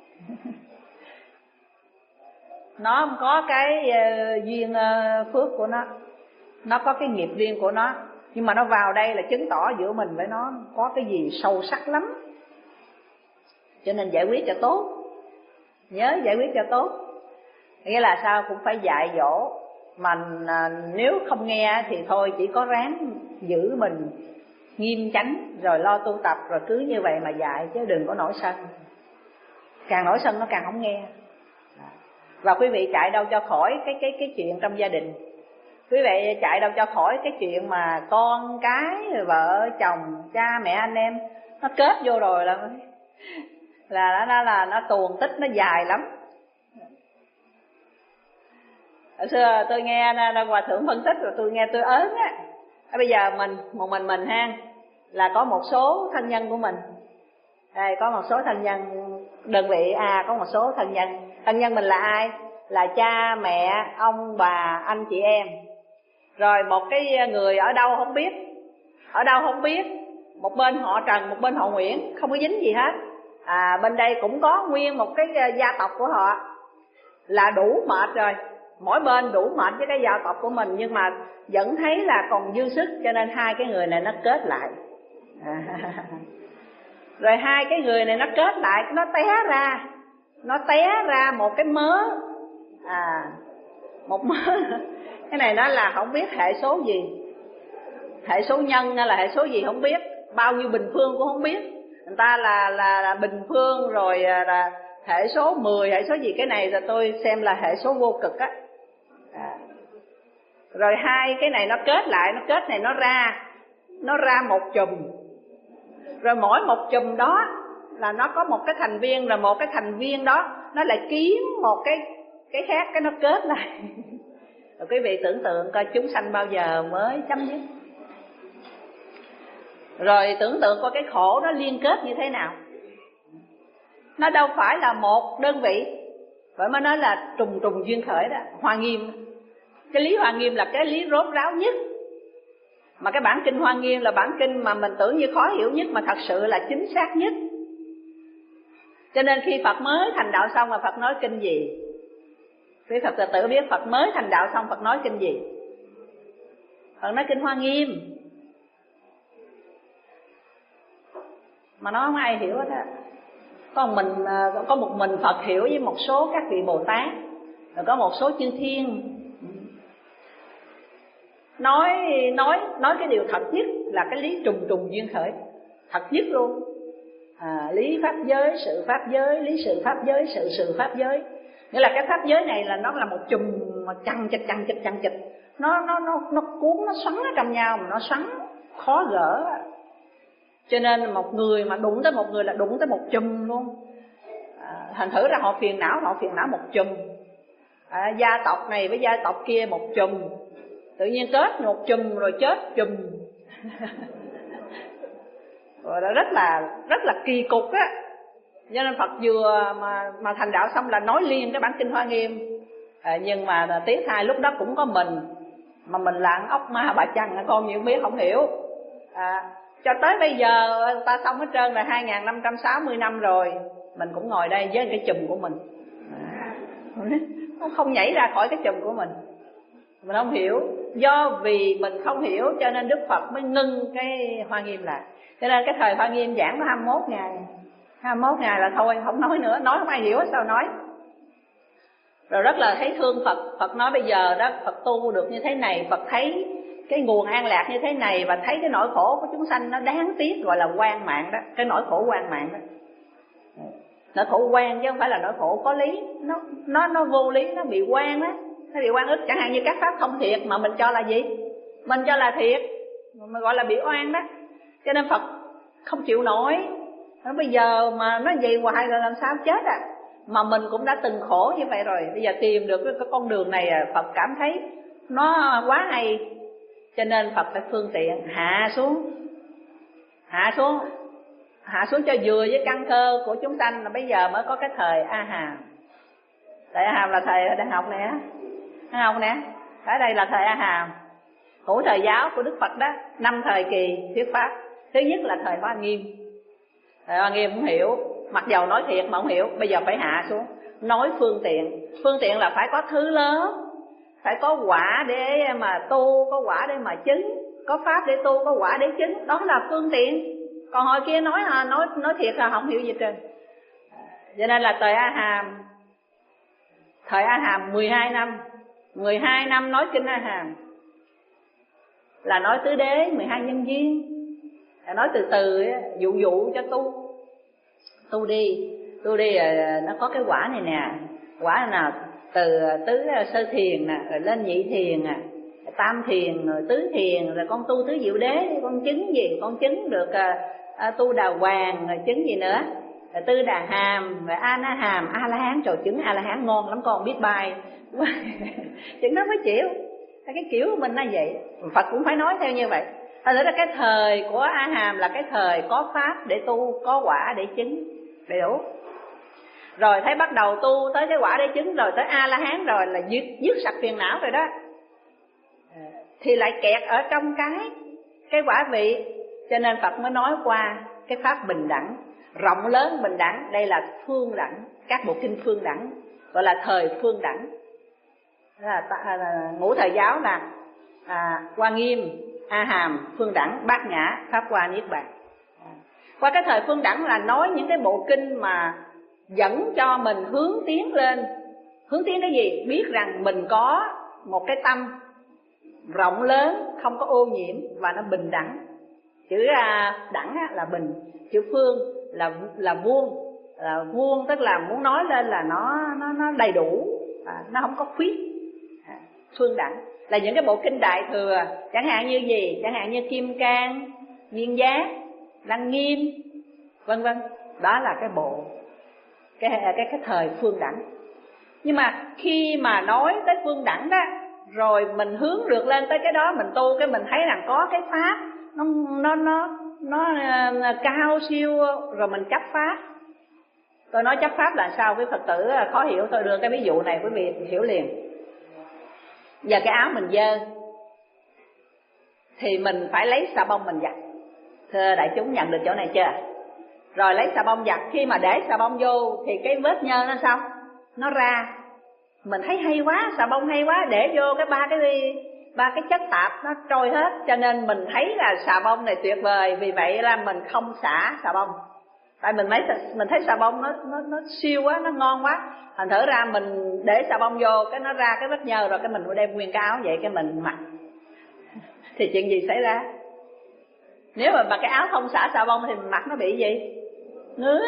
Nó không có cái duyên phước của nó, nó có cái nghiệp riêng của nó, nhưng mà nó vào đây là chứng tỏ giữa mình với nó có cái gì sâu sắc lắm. Cho nên giải quyết cho tốt, nhớ giải quyết cho tốt. Nghĩa là sao cũng phải dạy dỗ. Mà nếu không nghe thì thôi, chỉ có ráng giữ mình nghiêm chánh, rồi lo tu tập, rồi cứ như vậy mà dạy, chứ đừng có nổi sân. Càng nổi sân nó càng không nghe. Và quý vị chạy đâu cho khỏi cái cái cái chuyện trong gia đình. Quý vị chạy đâu cho khỏi cái chuyện mà con cái, vợ chồng, cha mẹ anh em nó kết vô rồi là là nó là nó tuồn tích nó dài lắm. Hồi xưa tôi nghe Hòa Thượng phân tích rồi tôi nghe tôi ớn á. Bây giờ mình một mình mình ha, là có một số thân nhân của mình. Đây, có một số thân nhân đơn vị A có một số thân nhân. Thân nhân mình là ai? Là cha, mẹ, ông, bà, anh chị em. Rồi một cái người ở đâu không biết, ở đâu không biết, một bên họ Trần, một bên họ Nguyễn, không có dính gì hết. À, bên đây cũng có nguyên một cái gia tộc của họ, là đủ mệt rồi. Mỗi bên đủ mệt với cái gia tộc của mình, nhưng mà vẫn thấy là còn dư sức, cho nên hai cái người này nó kết lại. À. Rồi hai cái người này nó kết lại, nó té ra, nó té ra một cái mớ, à, một mớ. Cái này nó là không biết hệ số gì, hệ số nhân hay là hệ số gì không biết, bao nhiêu bình phương cũng không biết. Người ta là là, là bình phương, rồi là hệ số mười, hệ số gì, cái này là tôi xem là hệ số vô cực á. À. Rồi hai cái này nó kết lại, nó kết này nó ra, nó ra một chùm. Rồi mỗi một chùm đó là nó có một cái thành viên, rồi một cái thành viên đó nó lại kiếm một cái cái khác, cái nó kết lại. Rồi quý vị tưởng tượng coi chúng sanh bao giờ mới chấm dứt. Rồi tưởng tượng coi cái khổ nó liên kết như thế nào. Nó đâu phải là một đơn vị, vậy mới nói là trùng trùng duyên khởi đó. Hoa Nghiêm, cái lý Hoa Nghiêm là cái lý rốt ráo nhất. Mà cái bản kinh Hoa Nghiêm là bản kinh mà mình tưởng như khó hiểu nhất, mà thật sự là chính xác nhất. Cho nên khi Phật mới thành đạo xong là Phật nói kinh gì? Quý Phật tử tự biết Phật mới thành đạo xong Phật nói kinh gì? Phật nói kinh Hoa Nghiêm. Mà nó không ai hiểu hết á. Có mình, có một mình Phật hiểu với một số các vị Bồ Tát, rồi có một số chư thiên. Nói nói nói cái điều thật nhất là cái lý trùng trùng duyên khởi, thật nhất luôn. À, lý pháp giới, sự pháp giới, lý sự pháp giới, sự sự pháp giới. Nghĩa là cái pháp giới này là nó là một chùm mà chằng chịch chằng chịch chằng chịch, nó nó nó nó cuốn, nó xoắn ở trong nhau, mà nó xoắn khó gỡ. Cho nên một người mà đụng tới một người là đụng tới một chùm luôn. À, thành thử ra họ phiền não, họ phiền não một chùm. À, gia tộc này với gia tộc kia một chùm, tự nhiên kết một chùm rồi chết chùm. Rồi đó rất là rất là kỳ cục á. Cho nên Phật vừa mà mà thành đạo xong là nói liên cái bản kinh Hoa Nghiêm. À, nhưng mà tiếc thay lúc đó cũng có mình, mà mình là ốc ma bà chằn, con nhiều biết không hiểu. À, cho tới bây giờ ta xong hết trơn là hai nghìn năm trăm sáu mươi năm rồi, mình cũng ngồi đây với cái chùm của mình. À, nó không nhảy ra khỏi cái chùm của mình. Mình không hiểu. Do vì mình không hiểu cho nên Đức Phật mới ngưng cái Hoa Nghiêm lại. Cho nên cái thời Hoa Nghiêm giảng có hai mươi mốt ngày, hai mươi mốt ngày là thôi, không nói nữa. Nói không ai hiểu sao nói. Rồi rất là thấy thương Phật. Phật nói bây giờ đó Phật tu được như thế này, Phật thấy cái nguồn an lạc như thế này, và thấy cái nỗi khổ của chúng sanh nó đáng tiếc, gọi là quan mạng đó. Cái nỗi khổ quan mạng đó, nỗi khổ quan chứ không phải là nỗi khổ có lý. Nó nó nó vô lý, nó bị quan á, nó bị oan ức. Chẳng hạn như các pháp không thiệt mà mình cho là gì? Mình cho là thiệt, mà gọi là bị oan đó. Cho nên Phật không chịu nổi. Nó bây giờ mà nó vậy hoài rồi làm sao chết à. Mà mình cũng đã từng khổ như vậy rồi, bây giờ tìm được cái con đường này Phật cảm thấy nó quá hay. Cho nên Phật phải phương tiện hạ xuống, hạ xuống, hạ xuống cho vừa với căn cơ của chúng sanh. Là bây giờ mới có cái thời A Hàm. Thời A Hàm là thời đại học nè, thấy không nè? Ở đây là thời A Hàm, hữu thời giáo của Đức Phật đó, năm thời kỳ thuyết pháp. Thứ nhất là thời Hoa Nghiêm. Thời Hoa Nghiêm cũng hiểu, mặc dầu nói thiệt mà không hiểu, bây giờ phải hạ xuống, nói phương tiện. Phương tiện là phải có thứ lớn, phải có quả để mà tu, có quả để mà chứng, có pháp để tu, có quả để chứng. Đó là phương tiện. Còn hồi kia nói à, nói nói thiệt là không hiểu gì trơn. Cho nên là thời A Hàm, thời A Hàm mười hai năm, mười hai năm nói kinh A Hàm, là nói tứ đế, mười hai nhân duyên, là nói từ từ, dụ dụ cho tu. Tu đi, tu đi nó có cái quả này nè. Quả nào từ tứ sơ thiền nè, rồi lên nhị thiền nè, tam thiền, rồi tứ thiền, rồi con tu tứ diệu đế, con chứng gì? Con chứng được à, à, tu đà hoàng, rồi chứng gì nữa? Rồi tư đà hàm, rồi a na hàm, a la hán. Trời, chứng a la hán ngon lắm con, biết bài. Chứng đó mới chịu. Cái kiểu của mình là vậy, Phật cũng phải nói theo như vậy. Thật ra cái thời của A Hàm là cái thời có pháp để tu, có quả để chứng, đầy đủ. rồi thấy bắt đầu tu tới cái quả đế chứng, rồi tới A La Hán rồi là dứt, dứt sạch phiền não rồi đó, thì lại kẹt ở trong cái cái quả vị. Cho nên Phật mới nói qua cái pháp bình đẳng, rộng lớn bình đẳng. Đây là phương đẳng, các bộ kinh phương đẳng, gọi là thời phương đẳng. Là, là, ngũ thời giáo là à, Hoa Nghiêm, A Hàm, phương đẳng, Bát Nhã, Pháp Hoa, Niết Bàn. Qua cái thời phương đẳng là nói những cái bộ kinh mà dẫn cho mình hướng tiến lên. Hướng tiến cái gì? Biết rằng mình có một cái tâm rộng lớn, không có ô nhiễm và nó bình đẳng. Chữ đẳng là bình, chữ phương là là vuông, là vuông tức là muốn nói lên là nó nó nó đầy đủ, à, nó không có khuyết. À, phương đẳng là những cái bộ kinh đại thừa, chẳng hạn như gì? Chẳng hạn như Kim Cang, Viên Giác, Lăng Nghiêm, vân vân. Đó là cái bộ cái cái cái thời phương đẳng. Nhưng mà khi mà nói tới phương đẳng đó, rồi mình hướng được lên tới cái đó, mình tu cái mình thấy rằng có cái pháp nó nó nó nó uh, cao siêu, rồi mình chấp pháp. Tôi nói chấp pháp là sao? Với Phật tử khó hiểu, tôi đưa cái ví dụ này quý vị hiểu liền. Giờ cái áo mình dơ thì mình phải lấy xà bông mình giặt. Thưa đại chúng nhận được chỗ này chưa? Rồi lấy xà bông giặt, khi mà để xà bông vô thì cái vết nhơ nó sao? Nó ra. Mình thấy hay quá, xà bông hay quá, để vô cái ba cái ba cái chất tạp nó trôi hết, cho nên mình thấy là xà bông này tuyệt vời, vì vậy là mình không xả xà bông. Tại mình thấy mình thấy xà bông nó nó nó siêu quá, nó ngon quá. Thành thử ra mình để xà bông vô cái nó ra cái vết nhơ, rồi cái mình đem nguyên cái áo vậy cái mình mặc. Thì chuyện gì xảy ra? Nếu mà mặc cái áo không xả xà bông thì mình mặc nó bị gì? Ngứa.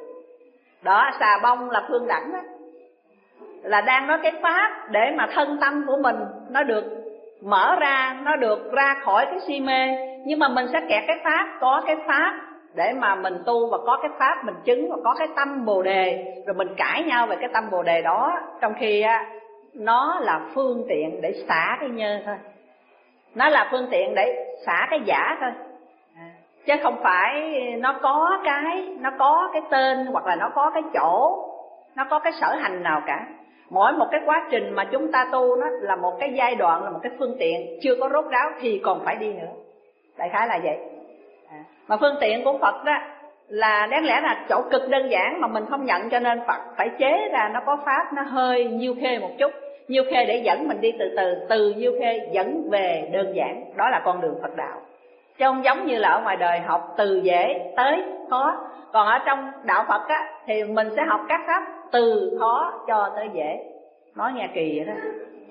Đó, xà bông là phương đẳng đó. Là đang nói cái pháp để mà thân tâm của mình nó được mở ra, nó được ra khỏi cái si mê. Nhưng mà mình sẽ kẹt cái pháp, có cái pháp để mà mình tu, và có cái pháp mình chứng, và có cái tâm bồ đề, rồi mình cãi nhau về cái tâm bồ đề đó. Trong khi á, nó là phương tiện để xả cái nhơ thôi, nó là phương tiện để xả cái giả thôi, chứ không phải nó có cái nó có cái tên, hoặc là nó có cái chỗ, nó có cái sở hành nào cả. Mỗi một cái quá trình mà chúng ta tu nó là một cái giai đoạn, là một cái phương tiện chưa có rốt ráo thì còn phải đi nữa. Đại khái là vậy. À, mà phương tiện của Phật đó là đáng lẽ là chỗ cực đơn giản mà mình không nhận, cho nên Phật phải chế ra nó có pháp nó hơi nhiêu khê một chút, nhiêu khê để dẫn mình đi từ từ, từ nhiêu khê dẫn về đơn giản. Đó là con đường Phật đạo, chứ không giống như là ở ngoài đời học từ dễ tới khó. Còn ở trong đạo Phật á thì mình sẽ học các pháp từ khó cho tới dễ. Nói nghe kỳ vậy đó.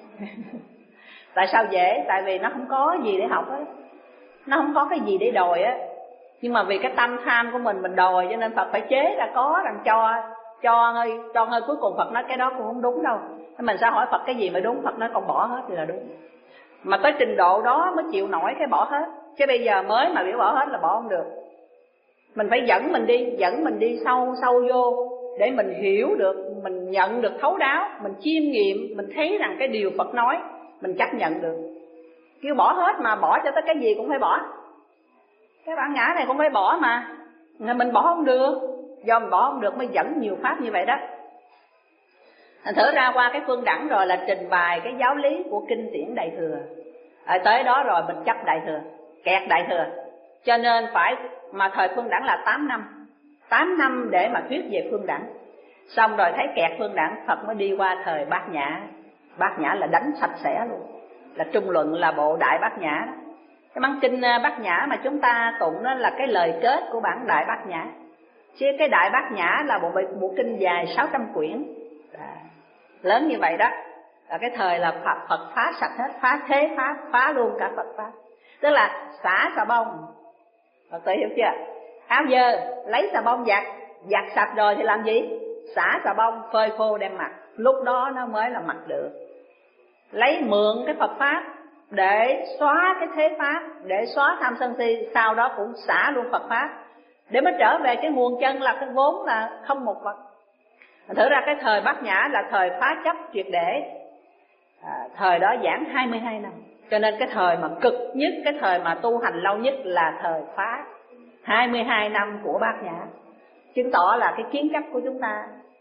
Tại sao dễ? Tại vì nó không có gì để học á, nó không có cái gì để đòi á. Nhưng mà vì cái tâm tham của mình mình đòi, cho nên Phật phải chế ra có rằng cho cho ngơi cho ngơi cuối cùng Phật nói cái đó cũng không đúng đâu. Mình sẽ hỏi Phật cái gì mới đúng, Phật nói con bỏ hết thì là đúng. Mà tới trình độ đó mới chịu nổi cái bỏ hết. Chứ bây giờ mới mà biểu bỏ hết là bỏ không được. Mình phải dẫn mình đi, dẫn mình đi sâu sâu vô để mình hiểu được, mình nhận được thấu đáo, mình chiêm nghiệm, mình thấy rằng cái điều Phật nói mình chấp nhận được. Kêu bỏ hết mà bỏ cho tới cái gì cũng phải bỏ. Cái bản ngã này cũng phải bỏ mà. Mình bỏ không được, do mình bỏ không được mới dẫn nhiều pháp như vậy đó. Thành thử ra qua cái phương đẳng rồi là trình bày cái giáo lý của kinh điển Đại Thừa. Ở tới đó rồi mình chấp Đại Thừa, kẹt Đại Thừa. Cho nên phải, mà thời phương đẳng là tám năm, tám năm để mà thuyết về phương đẳng. Xong rồi thấy kẹt phương đẳng, Phật mới đi qua thời Bát Nhã. Bát Nhã là đánh sạch sẽ luôn, là trung luận, là bộ Đại Bát Nhã đó. Cái bản kinh Bát Nhã mà chúng ta tụng đó là cái lời kết của bản Đại Bát Nhã. Chứ cái Đại Bát Nhã là bộ, bộ kinh dài sáu trăm quyển, à, lớn như vậy đó. Là cái thời là Phật, Phật phá sạch hết, phá thế pháp, phá luôn cả Phật pháp. Tức là xả xà bông. Phật tử hiểu chưa? Áo dơ, lấy xà bông giặt, giặt sạch rồi thì làm gì? Xả xà bông, phơi khô đem mặc. Lúc đó nó mới là mặc được. Lấy mượn cái Phật pháp để xóa cái thế pháp, để xóa tham sân si, sau đó cũng xả luôn Phật pháp, để mới trở về cái nguồn chân là cái vốn là không một Phật. Thử ra cái thời Bát Nhã là thời phá chấp triệt để, à, thời đó giảng hai mươi hai năm. Cho nên cái thời mà cực nhất, cái thời mà tu hành lâu nhất là thời phá hai mươi hai năm của Bát Nhã. Chứng tỏ là cái kiến chấp của chúng ta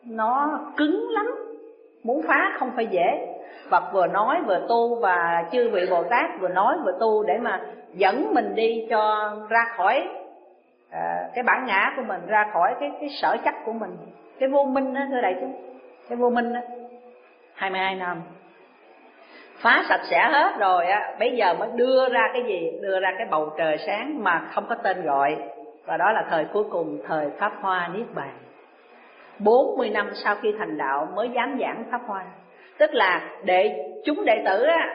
nó cứng lắm, muốn phá không phải dễ. Phật vừa nói vừa tu, và chư vị Bồ Tát vừa nói vừa tu để mà dẫn mình đi cho ra khỏi à, cái bản ngã của mình, ra khỏi cái cái sở chấp của mình, cái vô minh đó thưa đại chúng. Cái vô minh đó hai mươi hai năm phá sạch sẽ hết rồi á, bây giờ mới đưa ra cái gì? Đưa ra cái bầu trời sáng mà không có tên gọi, và đó là thời cuối cùng, thời Pháp Hoa Niết Bàn. Bốn mươi năm sau khi thành đạo mới dám giảng Pháp Hoa. Tức là đệ chúng đệ tử á,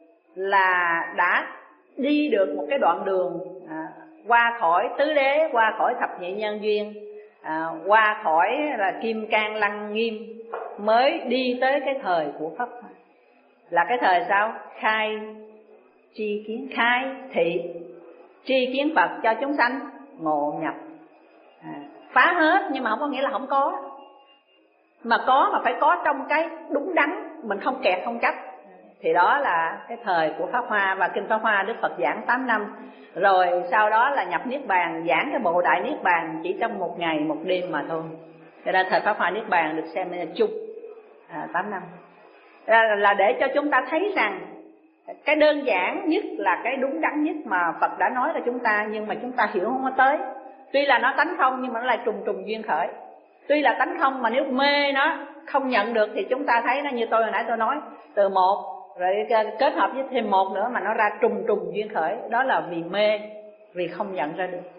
là đã đi được một cái đoạn đường à, qua khỏi tứ đế, qua khỏi thập nhị nhân duyên, à, qua khỏi là kim cang lăng nghiêm, mới đi tới cái thời của Pháp Hoa. Là cái thời sao? Khai tri kiến, khai thị tri kiến Phật cho chúng sanh ngộ nhập. à, Phá hết nhưng mà không có nghĩa là không có, mà có mà phải có trong cái đúng đắn, mình không kẹt không chấp. Thì đó là cái thời của Pháp Hoa. Và Kinh Pháp Hoa Đức Phật giảng tám năm, rồi sau đó là nhập Niết Bàn, giảng cái bộ Đại Niết Bàn chỉ trong một ngày một đêm mà thôi. Cho nên thời Pháp Hoa Niết Bàn được xem là chung à, tám năm. Là, là để cho chúng ta thấy rằng cái đơn giản nhất là cái đúng đắn nhất mà Phật đã nói cho chúng ta, nhưng mà chúng ta hiểu không có tới. Tuy là nó tánh không nhưng mà nó lại trùng trùng duyên khởi. Tuy là tánh không mà nếu mê nó không nhận được thì chúng ta thấy nó như tôi hồi nãy tôi nói, từ một rồi kết hợp với thêm một nữa mà nó ra trùng trùng duyên khởi. Đó là vì mê, vì không nhận ra được.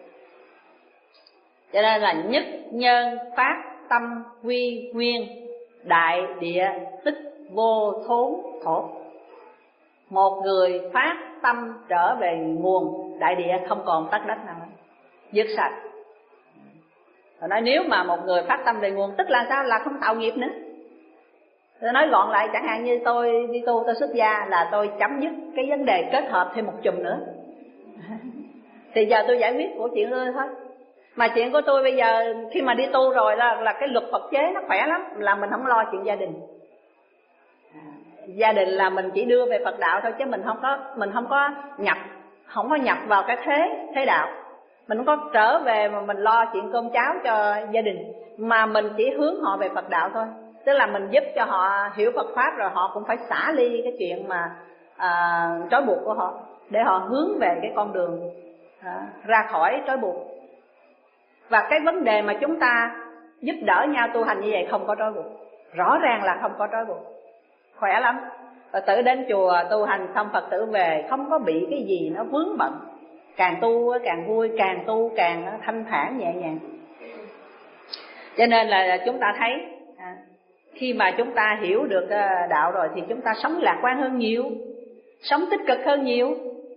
Cho nên là nhất nhân phát tâm quy nguyên, đại địa tích vô thốn thổ. Một người phát tâm trở về nguồn, đại địa không còn tất đất nào nữa, dứt sạch. Rồi nói nếu mà một người phát tâm về nguồn tức là sao? Là không tạo nghiệp nữa. Tôi nói gọn lại, chẳng hạn như tôi đi tu, tôi xuất gia là tôi chấm dứt cái vấn đề kết hợp thêm một chùm nữa. Thì giờ tôi giải quyết của chuyện tôi thôi. Mà chuyện của tôi bây giờ khi mà đi tu rồi là, là cái luật Phật chế nó khỏe lắm, là mình không lo chuyện gia đình. À, gia đình là mình chỉ đưa về Phật đạo thôi, chứ mình không có mình không có nhập không có nhập vào cái thế thế đạo. Mình không có trở về mà mình lo chuyện cơm cháo cho gia đình, mà mình chỉ hướng họ về Phật đạo thôi. Tức là mình giúp cho họ hiểu Phật Pháp, rồi họ cũng phải xả ly cái chuyện mà à, trói buộc của họ, để họ hướng về cái con đường à, ra khỏi trói buộc. Và cái vấn đề mà chúng ta giúp đỡ nhau tu hành như vậy không có trói buộc, rõ ràng là không có trói buộc, khỏe lắm. Phật tử đến chùa tu hành xong Phật tử về không có bị cái gì nó vướng bận, càng tu càng vui, càng tu càng thanh thản nhẹ nhàng. Cho nên là chúng ta thấy à, khi mà chúng ta hiểu được đạo rồi thì chúng ta sống lạc quan hơn nhiều, sống tích cực hơn nhiều,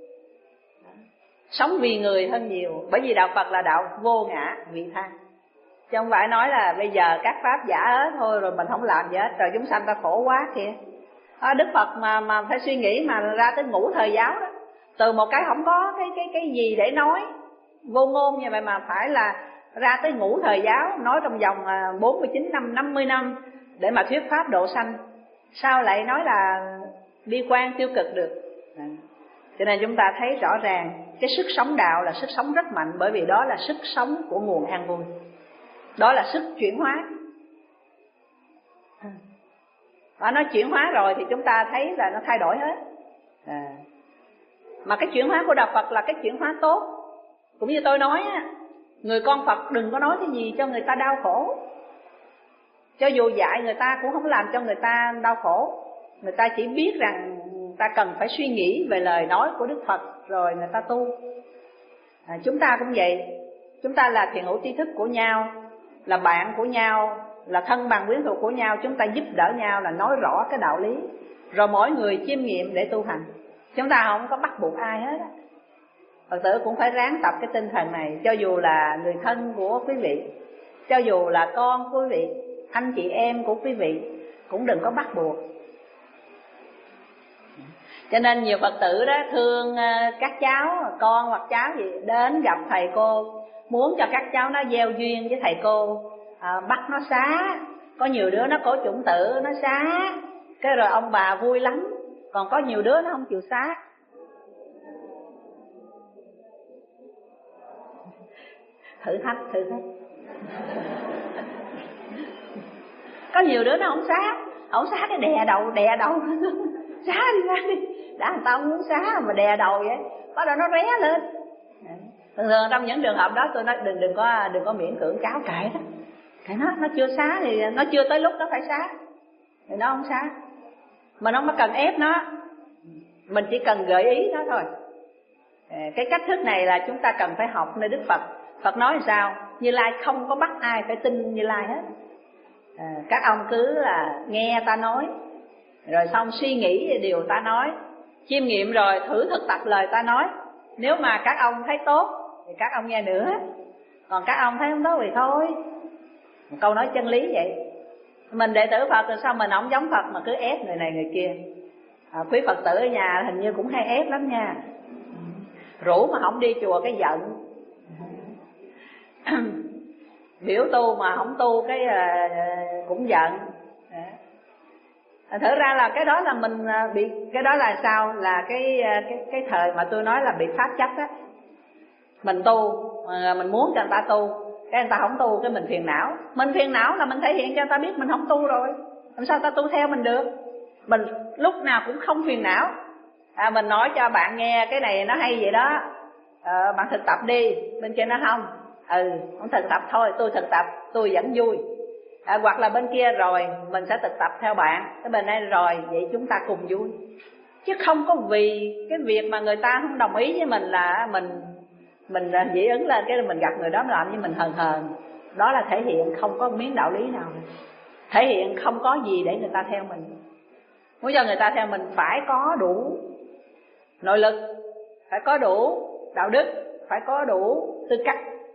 sống vì người hơn nhiều. Bởi vì đạo Phật là đạo vô ngã vị tha, chứ không phải nói là bây giờ các pháp giả hết thôi rồi mình không làm gì hết, rồi chúng sanh ta khổ quá kìa. À, Đức Phật mà mà phải suy nghĩ mà ra tới ngũ thời giáo đó, từ một cái không có cái cái cái gì để nói, vô ngôn như vậy mà phải là ra tới ngũ thời giáo, nói trong vòng bốn mươi chín năm, năm mươi năm để mà thuyết pháp độ sanh, sao lại nói là bi quan tiêu cực được. À, cho nên chúng ta thấy rõ ràng cái sức sống đạo là sức sống rất mạnh, bởi vì đó là sức sống của nguồn an vui, đó là sức chuyển hóa. Và nó chuyển hóa rồi thì chúng ta thấy là nó thay đổi hết. À, mà cái chuyển hóa của đạo Phật là cái chuyển hóa tốt. Cũng như tôi nói á, người con Phật đừng có nói cái gì cho người ta đau khổ. Cho dù dạy người ta cũng không làm cho người ta đau khổ. Người ta chỉ biết rằng người ta cần phải suy nghĩ về lời nói của Đức Phật rồi người ta tu. À, chúng ta cũng vậy. Chúng ta là thiện hữu tri thức của nhau, là bạn của nhau, là thân bằng quyến thuộc của nhau. Chúng ta giúp đỡ nhau là nói rõ cái đạo lý, rồi mỗi người chiêm nghiệm để tu hành. Chúng ta không có bắt buộc ai hết á. Phật tử cũng phải ráng tập cái tinh thần này. Cho dù là người thân của quý vị, cho dù là con của quý vị, anh chị em của quý vị, cũng đừng có bắt buộc. Cho nên nhiều Phật tử đó thương các cháu, con hoặc cháu gì đến gặp thầy cô, muốn cho các cháu nó gieo duyên với thầy cô, à, bắt nó xá. Có nhiều đứa nó có chủng tử nó xá, cái rồi ông bà vui lắm. Còn có nhiều đứa nó không chịu xá. Thử thách, thử thách. Có nhiều đứa nó không xá, không xá cái đè đầu, đè đầu xá đi ra đi, đã người ta không muốn xá mà đè đầu vậy, bắt đầu nó ré lên. Thường thường trong những trường hợp đó tôi nói đừng đừng có đừng có miễn cưỡng cháu kệ đó, kệ nó, nó chưa xá thì nó chưa tới lúc nó phải xá thì nó không xá. Mình không có cần ép nó, mình chỉ cần gợi ý nó thôi. Cái cách thức này là chúng ta cần phải học nơi Đức Phật. Phật nói sao? Như Lai không có bắt ai phải tin Như Lai hết. À, các ông cứ là nghe ta nói, rồi xong suy nghĩ về điều ta nói, chiêm nghiệm rồi thử thực tập lời ta nói. Nếu mà các ông thấy tốt thì các ông nghe nữa, còn các ông thấy không tốt thì thôi. Một câu nói chân lý vậy. Mình đệ tử Phật rồi sao mình không giống Phật mà cứ ép người này người kia. À, quý Phật tử ở nhà hình như cũng hay ép lắm nha. Rủ mà không đi chùa cái giận. Biểu tu mà không tu cái uh, cũng giận. À, thử ra là cái đó là mình bị, cái đó là sao? Là cái cái cái thời mà tôi nói là bị pháp chấp á. Mình tu, mình muốn cho người ta tu, cái người ta không tu cái mình phiền não. Mình phiền não là mình thể hiện cho người ta biết mình không tu rồi. Làm sao ta tu theo mình được? Mình lúc nào cũng không phiền não. À, mình nói cho bạn nghe cái này nó hay vậy đó, à, bạn thực tập đi. Bên kia nó không, ừ không thực tập thôi, tôi thực tập tôi vẫn vui. À, hoặc là bên kia rồi mình sẽ thực tập theo bạn, cái bên đây rồi vậy chúng ta cùng vui. Chứ không có vì cái việc mà người ta không đồng ý với mình là mình mình dị ứng lên, cái mình gặp người đó làm như mình hờn hờn. Đó là thể hiện không có miếng đạo lý nào, thể hiện không có gì để người ta theo mình. Muốn cho người ta theo mình phải có đủ nội lực, phải có đủ đạo đức, phải có đủ tư cách.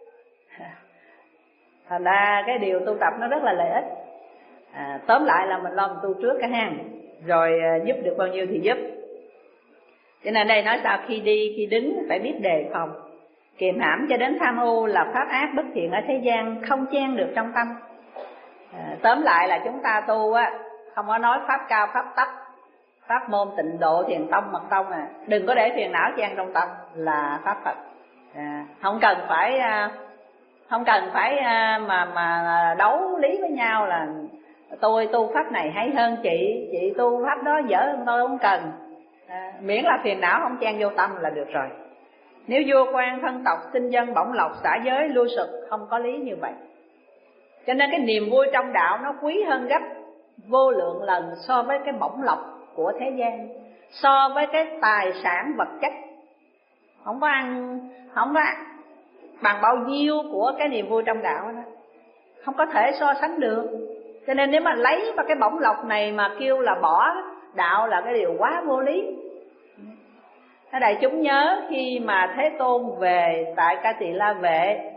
Thành ra cái điều tu tập nó rất là lợi ích. À, tóm lại là mình lo mình tu trước cái hang, rồi giúp được bao nhiêu thì giúp. Cho nên đây nói sao? Khi đi khi đứng phải biết đề phòng, kiềm hãm cho đến tham ô là pháp ác bất thiện ở thế gian không chen được trong tâm. À, tóm lại là chúng ta tu á, không có nói pháp cao pháp tấp, pháp môn tịnh độ thiền tông mật tông à, đừng có để phiền não chen trong tâm là pháp Phật. À, không cần phải không cần phải mà mà đấu lý với nhau là tôi tu pháp này hay hơn chị, chị tu pháp đó dở hơn tôi, không cần. À, miễn là phiền não không chen vô tâm là được rồi. Nếu vua quan thân tộc sinh dân bổng lộc xả giới lưu sụp, không có lý như vậy. Cho nên cái niềm vui trong đạo nó quý hơn gấp vô lượng lần so với cái bổng lộc của thế gian, so với cái tài sản vật chất. Không có ăn, không có ăn bằng bao nhiêu của cái niềm vui trong đạo đó, không có thể so sánh được. Cho nên nếu mà lấy vào cái bổng lộc này mà kêu là bỏ đạo là cái điều quá vô lý. Thế đại chúng nhớ khi mà Thế Tôn về tại Ca Tỳ La Vệ,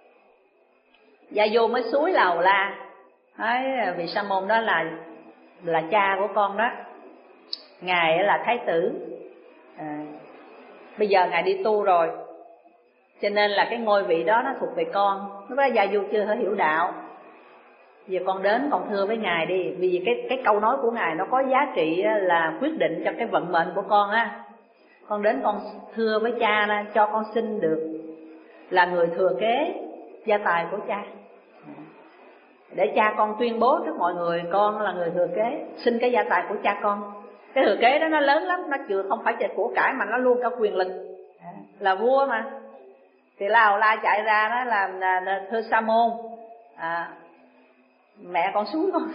Gia Du mới xúi Lầu La, nói vị Sa Môn đó là là cha của con đó, ngài là thái tử, à, bây giờ ngài đi tu rồi, cho nên là cái ngôi vị đó nó thuộc về con. Lúc đó Gia Du chưa thể hiểu đạo, giờ con đến con thưa với ngài đi, vì cái cái câu nói của ngài nó có giá trị là quyết định cho cái vận mệnh của con á. Con đến con thưa với cha là cho con xin được là người thừa kế gia tài của cha, để cha con tuyên bố trước mọi người con là người thừa kế, xin cái gia tài của cha con. Cái thừa kế đó nó lớn lắm, nó chưa không phải chỉ của cải mà nó luôn cả quyền lực, là vua mà. Thì La Hầu La chạy ra đó là, là, là thưa Sa Môn, à, mẹ con xuống con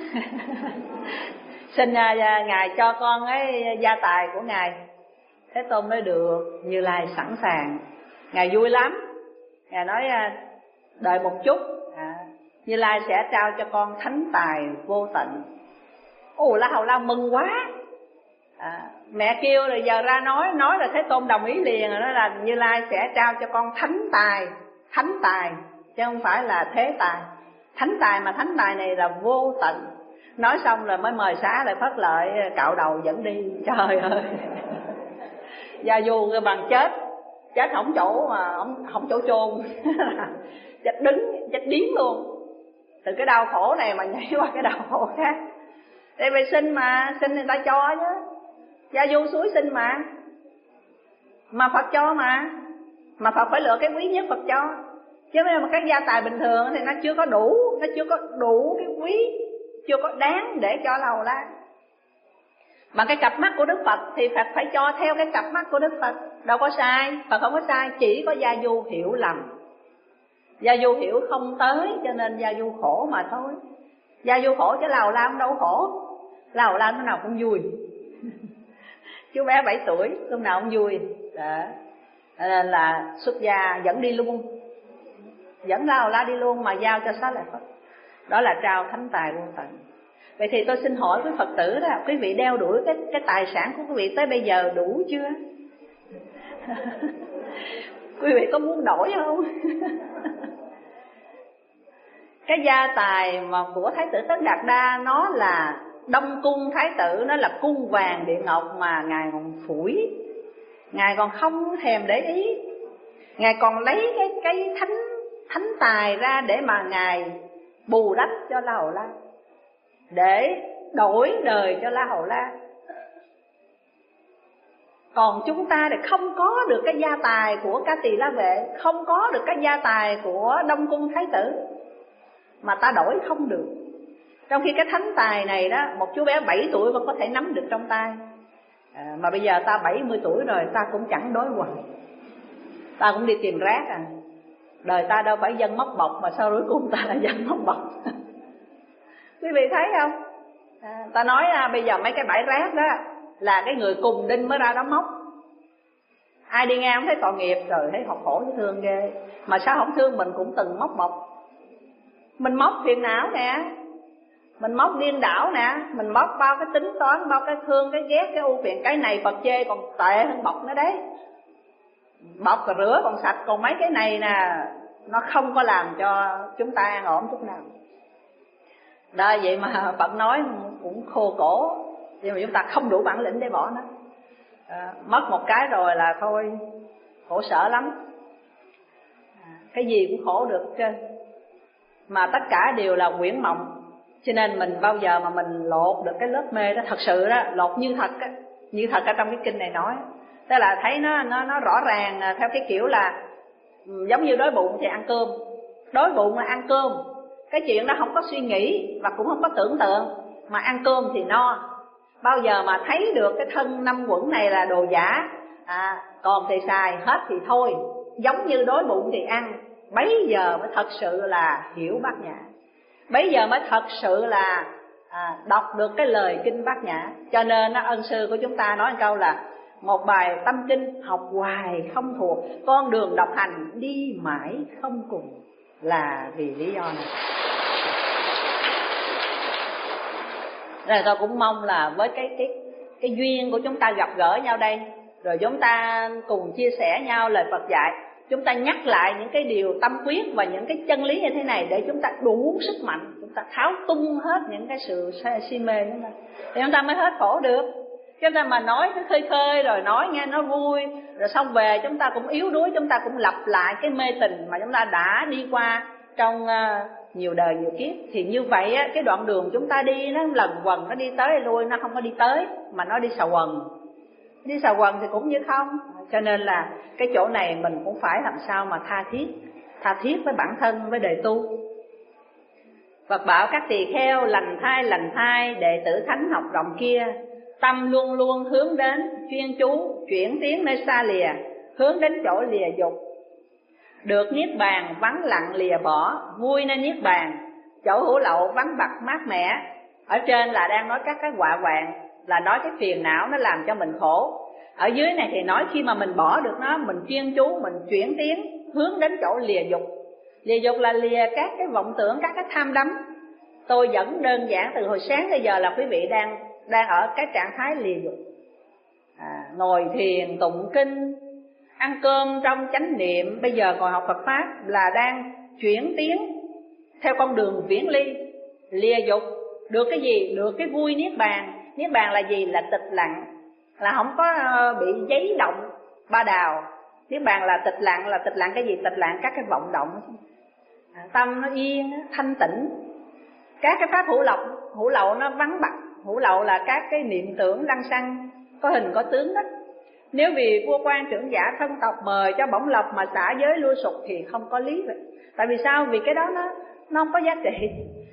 xin uh, ngài cho con cái gia tài của ngài. Thế Tôn nói được, Như Lai sẵn sàng. Ngài vui lắm, ngài nói uh, đợi một chút, à, Như Lai sẽ trao cho con thánh tài vô tận. Ồ, La Hầu La mừng quá, à, mẹ kêu rồi giờ ra nói, nói là Thế Tôn đồng ý liền rồi, đó là Như Lai sẽ trao cho con thánh tài, thánh tài chứ không phải là thế tài. Thánh tài mà thánh tài này là vô tận. Nói xong rồi mới mời xá lại Phất Lợi cạo đầu dẫn đi. Trời ơi Gia Du bằng chết, chết không chỗ mà không, không chỗ chôn chết đứng, chết điếng luôn. Từ cái đau khổ này mà nhảy qua cái đau khổ khác. Tại vì xin mà, xin người ta cho chứ. Gia Du suối xin mà, mà Phật cho mà, mà Phật phải lựa cái quý nhất Phật cho. Chứ mà cái gia tài bình thường thì nó chưa có đủ, nó chưa có đủ cái quý, chưa có đáng để cho là Hầu La. Bằng cái cặp mắt của Đức Phật thì Phật phải cho theo cái cặp mắt của Đức Phật. Đâu có sai, Phật không có sai, chỉ có Gia Du hiểu lầm. Gia Du hiểu không tới cho nên Gia Du khổ mà thôi. Gia Du khổ chứ Hầu La cũng đâu khổ. Hầu La lúc nào cũng vui. Chú bé bảy tuổi lúc nào cũng vui. Đó. Nên là xuất gia dẫn đi luôn, dẫn Hầu La đi luôn mà giao cho Xá Lợi Phất. Đó là trao thánh tài vô tận. Vậy thì tôi xin hỏi với Phật tử đó, quý vị đeo đuổi cái, cái tài sản của quý vị tới bây giờ đủ chưa? Quý vị có muốn đổi không? Cái gia tài mà của Thái tử Tất Đạt Đa nó là Đông Cung Thái tử, nó là cung vàng địa ngọc mà Ngài còn phủi. Ngài còn không thèm để ý. Ngài còn lấy cái, cái thánh, thánh tài ra để mà Ngài bù đắp cho La Hầu La, để đổi đời cho La Hầu La. Còn chúng ta thì không có được cái gia tài của Ca Tỳ La Vệ, không có được cái gia tài của Đông Cung Thái tử, mà ta đổi không được. Trong khi cái thánh tài này đó, một chú bé bảy tuổi vẫn có thể nắm được trong tay. à, Mà bây giờ ta bảy mươi tuổi rồi, ta cũng chẳng đối hoài, ta cũng đi tìm rác à. Đời ta đâu phải dân móc bọc, mà sao cuối cùng ta là dân móc bọc. Quý vị thấy không? à, Ta nói à, bây giờ mấy cái bãi rác đó là cái người cùng đinh mới ra đó móc. Ai đi ngang thấy tội nghiệp, rồi thấy học khổ thấy thương ghê. Mà sao không thương mình cũng từng móc bọc. Mình móc phiền não nè, mình móc điên đảo nè, mình móc bao cái tính toán, bao cái thương, cái ghét, cái ưu phiền. Cái này Phật chê còn tệ hơn bọc nữa đấy. Bọc còn rửa còn sạch, còn mấy cái này nè, nó không có làm cho chúng ta an ổn chút nào. Đó, vậy mà Phật nói cũng khô cổ, nhưng mà chúng ta không đủ bản lĩnh để bỏ nó. à, Mất một cái rồi là thôi, khổ sở lắm. à, Cái gì cũng khổ được trơn, mà tất cả đều là huyễn mộng. Cho nên mình bao giờ mà mình lột được cái lớp mê đó, thật sự đó, lột như thật á, như thật ở trong cái kinh này nói. Tức là thấy nó nó nó rõ ràng theo cái kiểu là giống như đói bụng thì ăn cơm. Đói bụng là ăn cơm, cái chuyện đó không có suy nghĩ và cũng không có tưởng tượng, mà ăn cơm thì no. Bao giờ mà thấy được cái thân năm quẩn này là đồ giả, à, còn thì xài, hết thì thôi, giống như đói bụng thì ăn, bấy giờ mới thật sự là hiểu Bát Nhã. Bấy giờ mới thật sự là à, đọc được cái lời kinh Bát Nhã. Cho nên ân sư của chúng ta nói một câu là một bài tâm kinh học hoài không thuộc, con đường độc hành đi mãi không cùng, là vì lý do này. Rồi tôi cũng mong là với cái cái cái duyên của chúng ta gặp gỡ nhau đây, rồi chúng ta cùng chia sẻ nhau lời Phật dạy, chúng ta nhắc lại những cái điều tâm quyết và những cái chân lý như thế này để chúng ta đủ sức mạnh, chúng ta tháo tung hết những cái sự si mê của chúng ta, thì chúng ta mới hết khổ được. Chúng ta mà nói cứ khơi khơi rồi nói nghe nó vui, rồi xong về chúng ta cũng yếu đuối, chúng ta cũng lặp lại cái mê tình mà chúng ta đã đi qua trong uh, nhiều đời nhiều kiếp. Thì như vậy á, cái đoạn đường chúng ta đi nó lần quần, nó đi tới lui, nó không có đi tới mà nó đi xà quần. Đi xà quần thì cũng như không. Cho nên là cái chỗ này mình cũng phải làm sao mà tha thiết, tha thiết với bản thân, với đời tu. Phật bảo các tỳ kheo lành thai lành thai, đệ tử thánh học rộng kia, tâm luôn luôn hướng đến chuyên chú, chuyển tiến nơi xa lìa, hướng đến chỗ lìa dục. Được niết bàn vắng lặng lìa bỏ, vui nên niết bàn, chỗ hữu lậu vắng bặt mát mẻ. Ở trên là đang nói các cái họa hoạn, là nói cái phiền não nó làm cho mình khổ. Ở dưới này thì nói khi mà mình bỏ được nó, mình chuyên chú, mình chuyển tiến, hướng đến chỗ lìa dục. Lìa dục là lìa các cái vọng tưởng, các cái tham đắm. Tôi vẫn đơn giản từ hồi sáng tới giờ là quý vị đang đang ở cái trạng thái lìa dục. à, Ngồi thiền, tụng kinh, ăn cơm trong chánh niệm, bây giờ còn học Phật Pháp là đang chuyển tiến theo con đường viễn ly, lìa dục. Được cái gì? Được cái vui niết bàn. Niết bàn là gì? Là tịch lặng, là không có bị giấy động ba đào. Niết bàn là tịch lặng, là tịch lặng cái gì? Tịch lặng các cái vọng động, à, tâm nó yên, thanh tĩnh. Các cái pháp hữu lậu, hữu lậu nó vắng bặt. Hữu lậu là các cái niệm tưởng lăng xăng, có hình có tướng đó. Nếu vì vua quan trưởng giả thân tộc mời cho bổng lộc mà xả giới lui sục thì không có lý vậy. Tại vì sao? Vì cái đó nó, nó không có giá trị.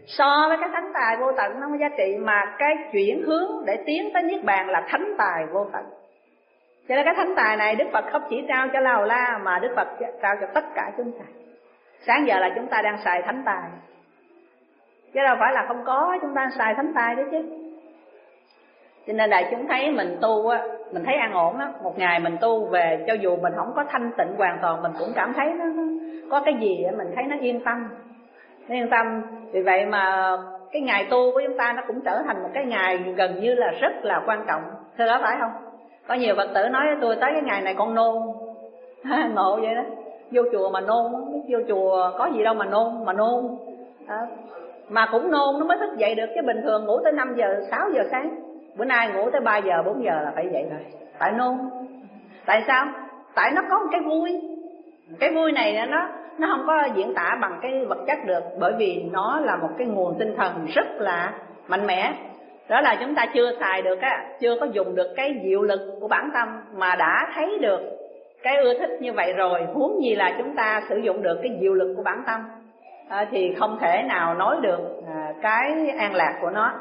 So với cái thánh tài vô tận nó không có giá trị, mà cái chuyển hướng để tiến tới niết bàn là thánh tài vô tận. Cho nên cái thánh tài này Đức Phật không chỉ trao cho La Hầu La, mà Đức Phật trao cho tất cả chúng ta. Sáng giờ là chúng ta đang xài thánh tài, chứ đâu phải là không có, chúng ta xài thánh tài đấy chứ. Cho nên đại chúng thấy mình tu á, mình thấy an ổn á. Một ngày mình tu về, cho dù mình không có thanh tịnh hoàn toàn, mình cũng cảm thấy nó, nó có cái gì á, mình thấy nó yên tâm, nó yên tâm. Vì vậy mà cái ngày tu của chúng ta nó cũng trở thành một cái ngày gần như là rất là quan trọng. Thưa đó phải không? Có nhiều Phật tử nói tôi tới cái ngày này con nôn ngộ vậy đó. Vô chùa mà nôn, vô chùa có gì đâu mà nôn, mà nôn à, mà cũng nôn nó mới thức dậy được. Chứ bình thường ngủ tới năm giờ, sáu giờ sáng, bữa nay ngủ tới ba giờ, bốn giờ là phải dậy rồi. Tại nôn. Tại sao? Tại nó có một cái vui. Cái vui này nó nó không có diễn tả bằng cái vật chất được, bởi vì nó là một cái nguồn tinh thần rất là mạnh mẽ. Đó là chúng ta chưa xài được á, chưa có dùng được cái diệu lực của bản tâm, mà đã thấy được cái ưa thích như vậy rồi, huống gì là chúng ta sử dụng được cái diệu lực của bản tâm à, thì không thể nào nói được à, cái an lạc của nó.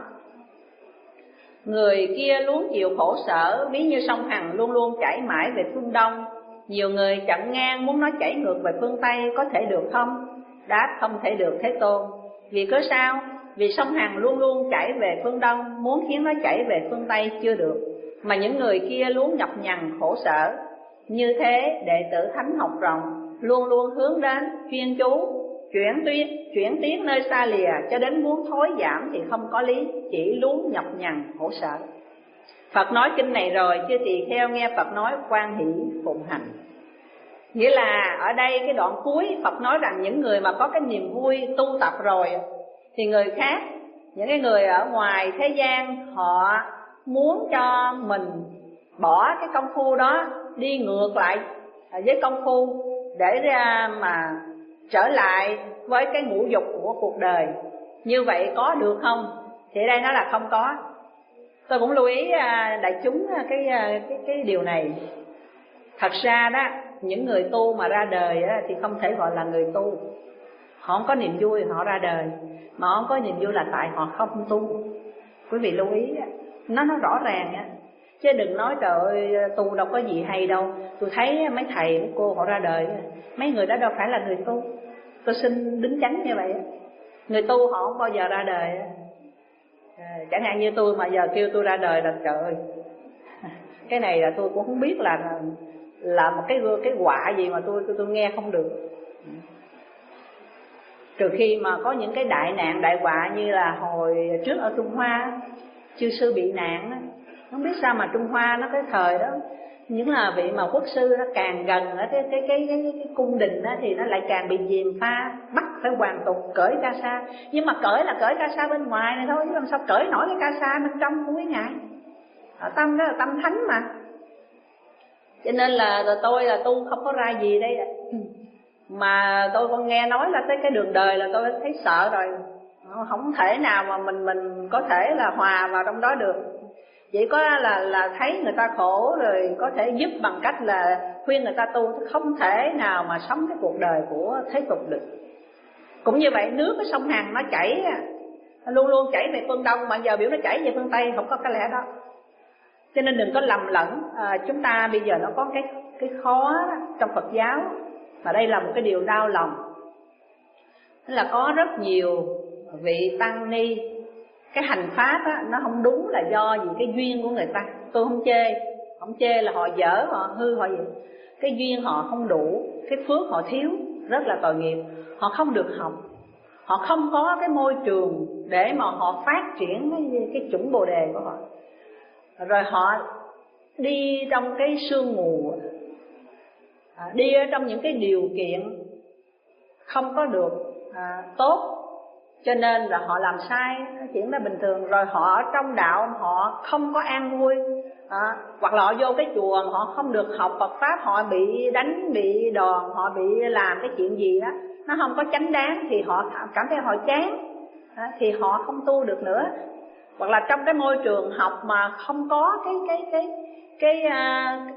Người kia luống chịu khổ sở, ví như sông Hằng luôn luôn chảy mãi về phương Đông. Nhiều người chặn ngang muốn nó chảy ngược về phương Tây, có thể được không? Đáp không thể được Thế Tôn. Vì cớ sao? Vì sông Hằng luôn luôn chảy về phương Đông, muốn khiến nó chảy về phương Tây chưa được, mà những người kia luôn nhọc nhằn khổ sở. Như thế đệ tử thánh học rộng, luôn luôn hướng đến chuyên chú, chuyển tuyến, chuyển tiến nơi xa lìa, cho đến muốn thối giảm thì không có lý, chỉ luôn nhọc nhằn khổ sở. Phật nói kinh này rồi, chư tỳ kheo nghe Phật nói quan hỷ phụng hành. Nghĩa là ở đây cái đoạn cuối Phật nói rằng những người mà có cái niềm vui tu tập rồi, thì người khác, những cái người ở ngoài thế gian, họ muốn cho mình bỏ cái công phu đó, đi ngược lại với công phu để ra mà trở lại với cái ngũ dục của cuộc đời. Như vậy có được không? Thì ở đây nó là không có. Tôi cũng lưu ý đại chúng cái cái cái điều này. Thật ra đó, những người tu mà ra đời á, thì không thể gọi là người tu. Họ không có niềm vui họ ra đời, mà không có niềm vui là tại họ không tu. Quý vị lưu ý nó nó rõ ràng á, chứ đừng nói trời ơi tu đâu có gì hay đâu. Tôi thấy mấy thầy mấy cô họ ra đời, mấy người đó đâu phải là người tu. Tôi xin đính chánh như vậy. Người tu họ không bao giờ ra đời. À, chẳng hạn như tôi mà giờ kêu tôi ra đời là trời ơi, cái này là tôi cũng không biết là là một cái cái quả gì mà tôi tôi tôi nghe không được. Trừ khi mà có những cái đại nạn đại họa như là hồi trước ở Trung Hoa, chư sư bị nạn đó. Không biết sao mà Trung Hoa nó cái thời đó, những là vị mà quốc sư nó càng gần ở cái cái cái cái, cái cung đình đó, thì nó lại càng bị gièm pha, bắt phải hoàn tục cởi ca sa. Nhưng mà cởi là cởi ca sa bên ngoài này thôi, chứ làm sao cởi nổi cái ca sa bên trong của quý ngài. Ở tâm đó là tâm thánh mà. Cho nên là, là tôi là tu không có ra gì đây. Mà tôi còn nghe nói là tới cái đường đời là tôi thấy sợ rồi. Không thể nào mà mình mình có thể là hòa vào trong đó được. Chỉ có là là thấy người ta khổ rồi có thể giúp bằng cách là khuyên người ta tu, không thể nào mà sống cái cuộc đời của thế tục được. Cũng như vậy, nước cái sông Hằng nó chảy, nó luôn luôn chảy về phương Đông, mà giờ biểu nó chảy về phương Tây, không có cái lẽ đó. Cho nên đừng có lầm lẫn. À, chúng ta bây giờ nó có cái cái khó đó, trong Phật giáo, mà đây là một cái điều đau lòng. Tức là có rất nhiều vị tăng ni, cái hành pháp á, nó không đúng là do gì cái duyên của người ta. Tôi không chê, không chê là họ dở, họ hư, họ gì. Cái duyên họ không đủ, cái phước họ thiếu, rất là tội nghiệp. Họ không được học, họ không có cái môi trường để mà họ phát triển cái, cái chủng bồ đề của họ. Rồi họ đi trong cái sương mù, đi ở trong những cái điều kiện không có được à, tốt, cho nên là họ làm sai chuyện đó bình thường. Rồi họ ở trong đạo họ không có an vui, à, hoặc là họ vô cái chùa họ không được học Phật pháp, họ bị đánh, bị đòn, họ bị làm cái chuyện gì đó nó không có chánh đáng, thì họ cảm thấy họ chán, à, thì họ không tu được nữa. Hoặc là trong cái môi trường học mà không có cái cái cái cái cái,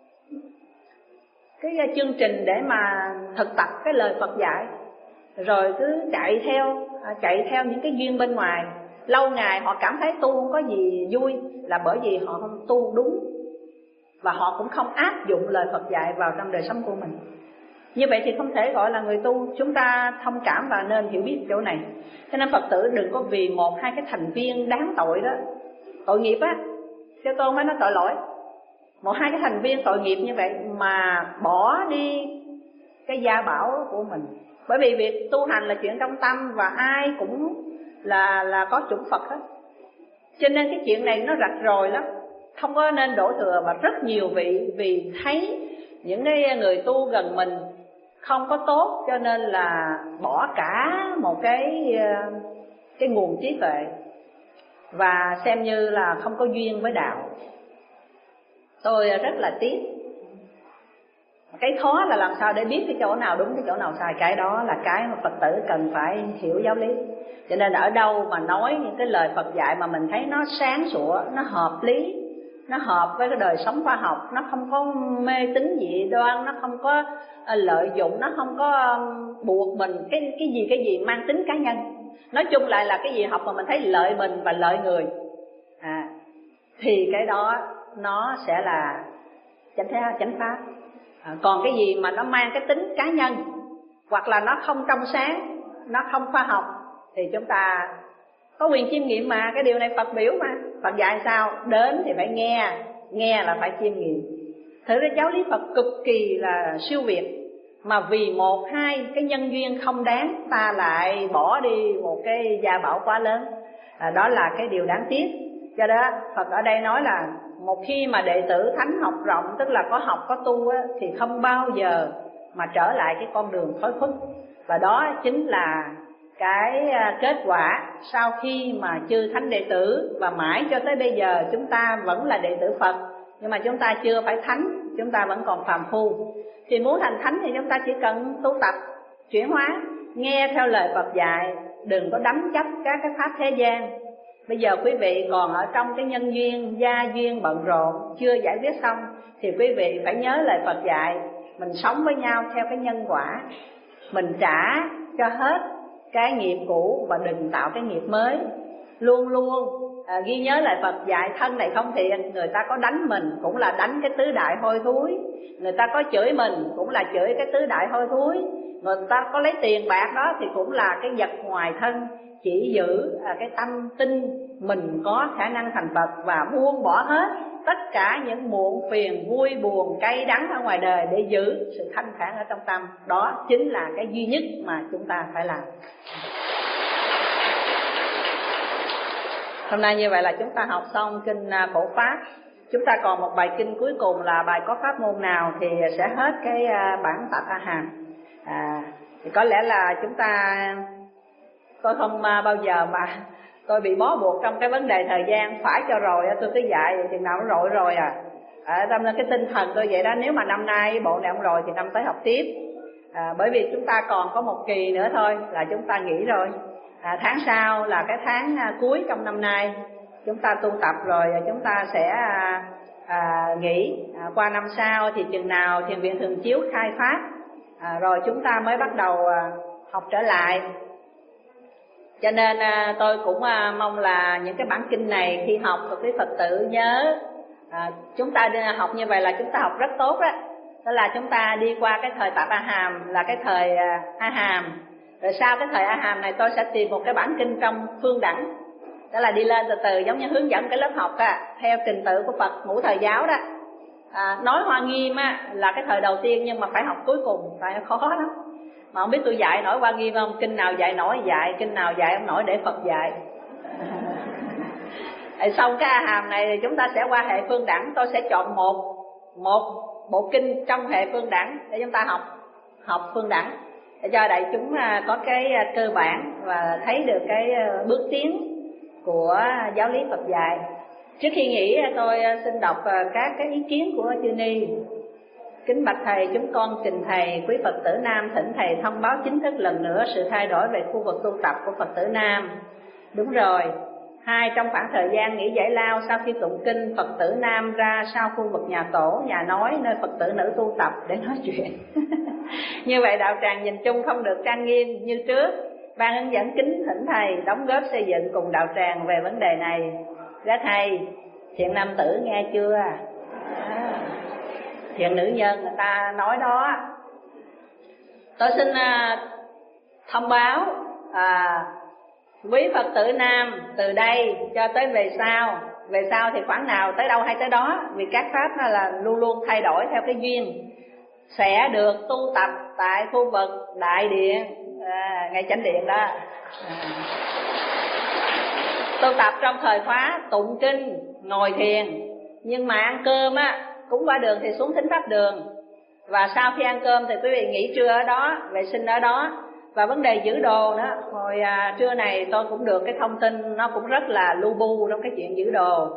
cái, cái chương trình để mà thực tập cái lời Phật dạy, rồi cứ chạy theo chạy theo những cái duyên bên ngoài. Lâu ngày họ cảm thấy tu không có gì vui là bởi vì họ không tu đúng, và họ cũng không áp dụng lời Phật dạy vào trong đời sống của mình. Như vậy thì không thể gọi là người tu. Chúng ta thông cảm và nên hiểu biết chỗ này. Cho nên Phật tử đừng có vì một hai cái thành viên đáng tội đó, tội nghiệp á, chứ tôi không phải nói tội lỗi, một hai cái thành viên tội nghiệp như vậy mà bỏ đi cái gia bảo của mình. Bởi vì việc tu hành là chuyện trong tâm, và ai cũng là là có chủng Phật hết. Cho nên cái chuyện này nó rạch ròi lắm, không có nên đổ thừa. Và rất nhiều vị vì thấy những cái người tu gần mình không có tốt, cho nên là bỏ cả một cái cái nguồn trí tuệ và xem như là không có duyên với đạo. Tôi rất là tiếc. Cái khó là làm sao để biết cái chỗ nào đúng, cái chỗ nào sai. Cái đó là cái mà Phật tử cần phải hiểu giáo lý. Cho nên ở đâu mà nói những cái lời Phật dạy mà mình thấy nó sáng sủa, nó hợp lý, nó hợp với cái đời sống khoa học, nó không có mê tín dị đoan, nó không có lợi dụng, nó không có buộc mình cái cái gì cái gì mang tính cá nhân. Nói chung lại là cái gì học mà mình thấy lợi mình và lợi người, à, thì cái đó nó sẽ là chánh thế chánh pháp. À, còn cái gì mà nó mang cái tính cá nhân hoặc là nó không trong sáng, nó không khoa học, thì chúng ta có quyền chiêm nghiệm mà. Cái điều này Phật biểu mà. Phật dạy sao? Đến thì phải nghe, nghe là phải chiêm nghiệm. Thực ra giáo lý Phật cực kỳ là siêu việt, mà vì một hai cái nhân duyên không đáng ta lại bỏ đi một cái gia bảo quá lớn. À, đó là cái điều đáng tiếc. Do đó Phật ở đây nói là một khi mà đệ tử thánh học rộng, tức là có học có tu á, thì không bao giờ mà trở lại cái con đường thối khuất. Và đó chính là cái kết quả sau khi mà chư thánh đệ tử, và mãi cho tới bây giờ chúng ta vẫn là đệ tử Phật, nhưng mà chúng ta chưa phải thánh, chúng ta vẫn còn phàm phu. Thì muốn thành thánh thì chúng ta chỉ cần tu tập, chuyển hóa, nghe theo lời Phật dạy, đừng có đắm chấp các cái pháp thế gian. Bây giờ quý vị còn ở trong cái nhân duyên, gia duyên bận rộn, chưa giải quyết xong, thì quý vị phải nhớ lời Phật dạy. Mình sống với nhau theo cái nhân quả, mình trả cho hết cái nghiệp cũ và đừng tạo cái nghiệp mới. Luôn luôn à, ghi nhớ lời Phật dạy, thân này không thiện, người ta có đánh mình cũng là đánh cái tứ đại hôi thối, người ta có chửi mình cũng là chửi cái tứ đại hôi thối, người ta có lấy tiền bạc đó thì cũng là cái vật ngoài thân. Chỉ giữ à, cái tâm tin mình có khả năng thành Phật, và buông bỏ hết tất cả những muộn phiền, vui buồn, cay đắng ở ngoài đời để giữ sự thanh thản ở trong tâm. Đó chính là cái duy nhất mà chúng ta phải làm. Hôm nay như vậy là chúng ta học xong kinh Phổ Pháp. Chúng ta còn một bài kinh cuối cùng là bài có pháp môn nào thì sẽ hết cái bản Tạp A Hàm. À, thì có lẽ là chúng ta, tôi không bao giờ mà tôi bị bó buộc trong cái vấn đề thời gian, phải cho rồi tôi cứ dạy thì nào nó rồi rồi à. À, tâm cái tinh thần tôi vậy đó. Nếu mà năm nay bộ này không rồi thì năm tới học tiếp. À, bởi vì chúng ta còn có một kỳ nữa thôi là chúng ta nghỉ rồi. À, tháng sau là cái tháng à, cuối trong năm nay chúng ta tu tập rồi, chúng ta sẽ à, à, nghỉ. À, qua năm sau thì chừng nào Thiền viện Thường Chiếu khai pháp, à, rồi chúng ta mới bắt đầu à, học trở lại. Cho nên à, tôi cũng à, mong là những cái bản kinh này khi học thì quý Phật tử nhớ, à, chúng ta đi học như vậy là chúng ta học rất tốt đó. Đó là chúng ta đi qua cái thời Tạp A Hàm là cái thời à, A Hàm. Rồi sau cái thời A Hàm này tôi sẽ tìm một cái bản kinh trong Phương Đẳng. Đó là đi lên từ từ giống như hướng dẫn cái lớp học á, theo trình tự của Phật ngũ thời giáo đó. À, nói Hoa Nghiêm á là cái thời đầu tiên, nhưng mà phải học cuối cùng, tại khó lắm. Mà không biết tôi dạy nổi Hoa Nghiêm không? Kinh nào dạy nổi dạy, kinh nào dạy không nổi để Phật dạy. Xong cái A Hàm này thì chúng ta sẽ qua hệ Phương Đẳng. Tôi sẽ chọn một một bộ kinh trong hệ Phương Đẳng để chúng ta học học Phương Đẳng, để cho đại chúng có cái cơ bản và thấy được cái bước tiến của giáo lý Phật dạy. Trước khi nghỉ tôi xin đọc các cái ý kiến của chư ni. Kính bạch thầy, chúng con trình thầy quý Phật tử nam thỉnh thầy thông báo chính thức lần nữa sự thay đổi về khu vực tu tập của Phật tử nam. Đúng rồi. Hai, trong khoảng thời gian nghỉ giải lao sau khi tụng kinh, Phật tử nam ra sau khu vực nhà tổ, nhà nói nơi Phật tử nữ tu tập để nói chuyện. Như vậy đạo tràng nhìn chung không được trang nghiêm như trước. ban hướng dẫn kính thỉnh thầy đóng góp xây dựng cùng đạo tràng về vấn đề này. Rất hay. Thiện nam tử nghe chưa? À, thiện nữ nhân người ta nói đó. Tôi xin à, thông báo à, quý Phật tử nam từ đây cho tới về sau, về sau thì khoảng nào tới đâu hay tới đó, vì các pháp nó là luôn luôn thay đổi theo cái duyên, sẽ được tu tập tại khu vực đại điện, à, ngay chánh điện đó. À. Tu tập trong thời khóa tụng kinh, ngồi thiền, nhưng mà ăn cơm á, cúng qua đường thì xuống thính pháp đường. Và sau khi ăn cơm thì quý vị nghỉ trưa ở đó, vệ sinh ở đó. Và vấn đề giữ đồ nữa, hồi à, trưa này tôi cũng được cái thông tin nó cũng rất là lu bu trong cái chuyện giữ đồ.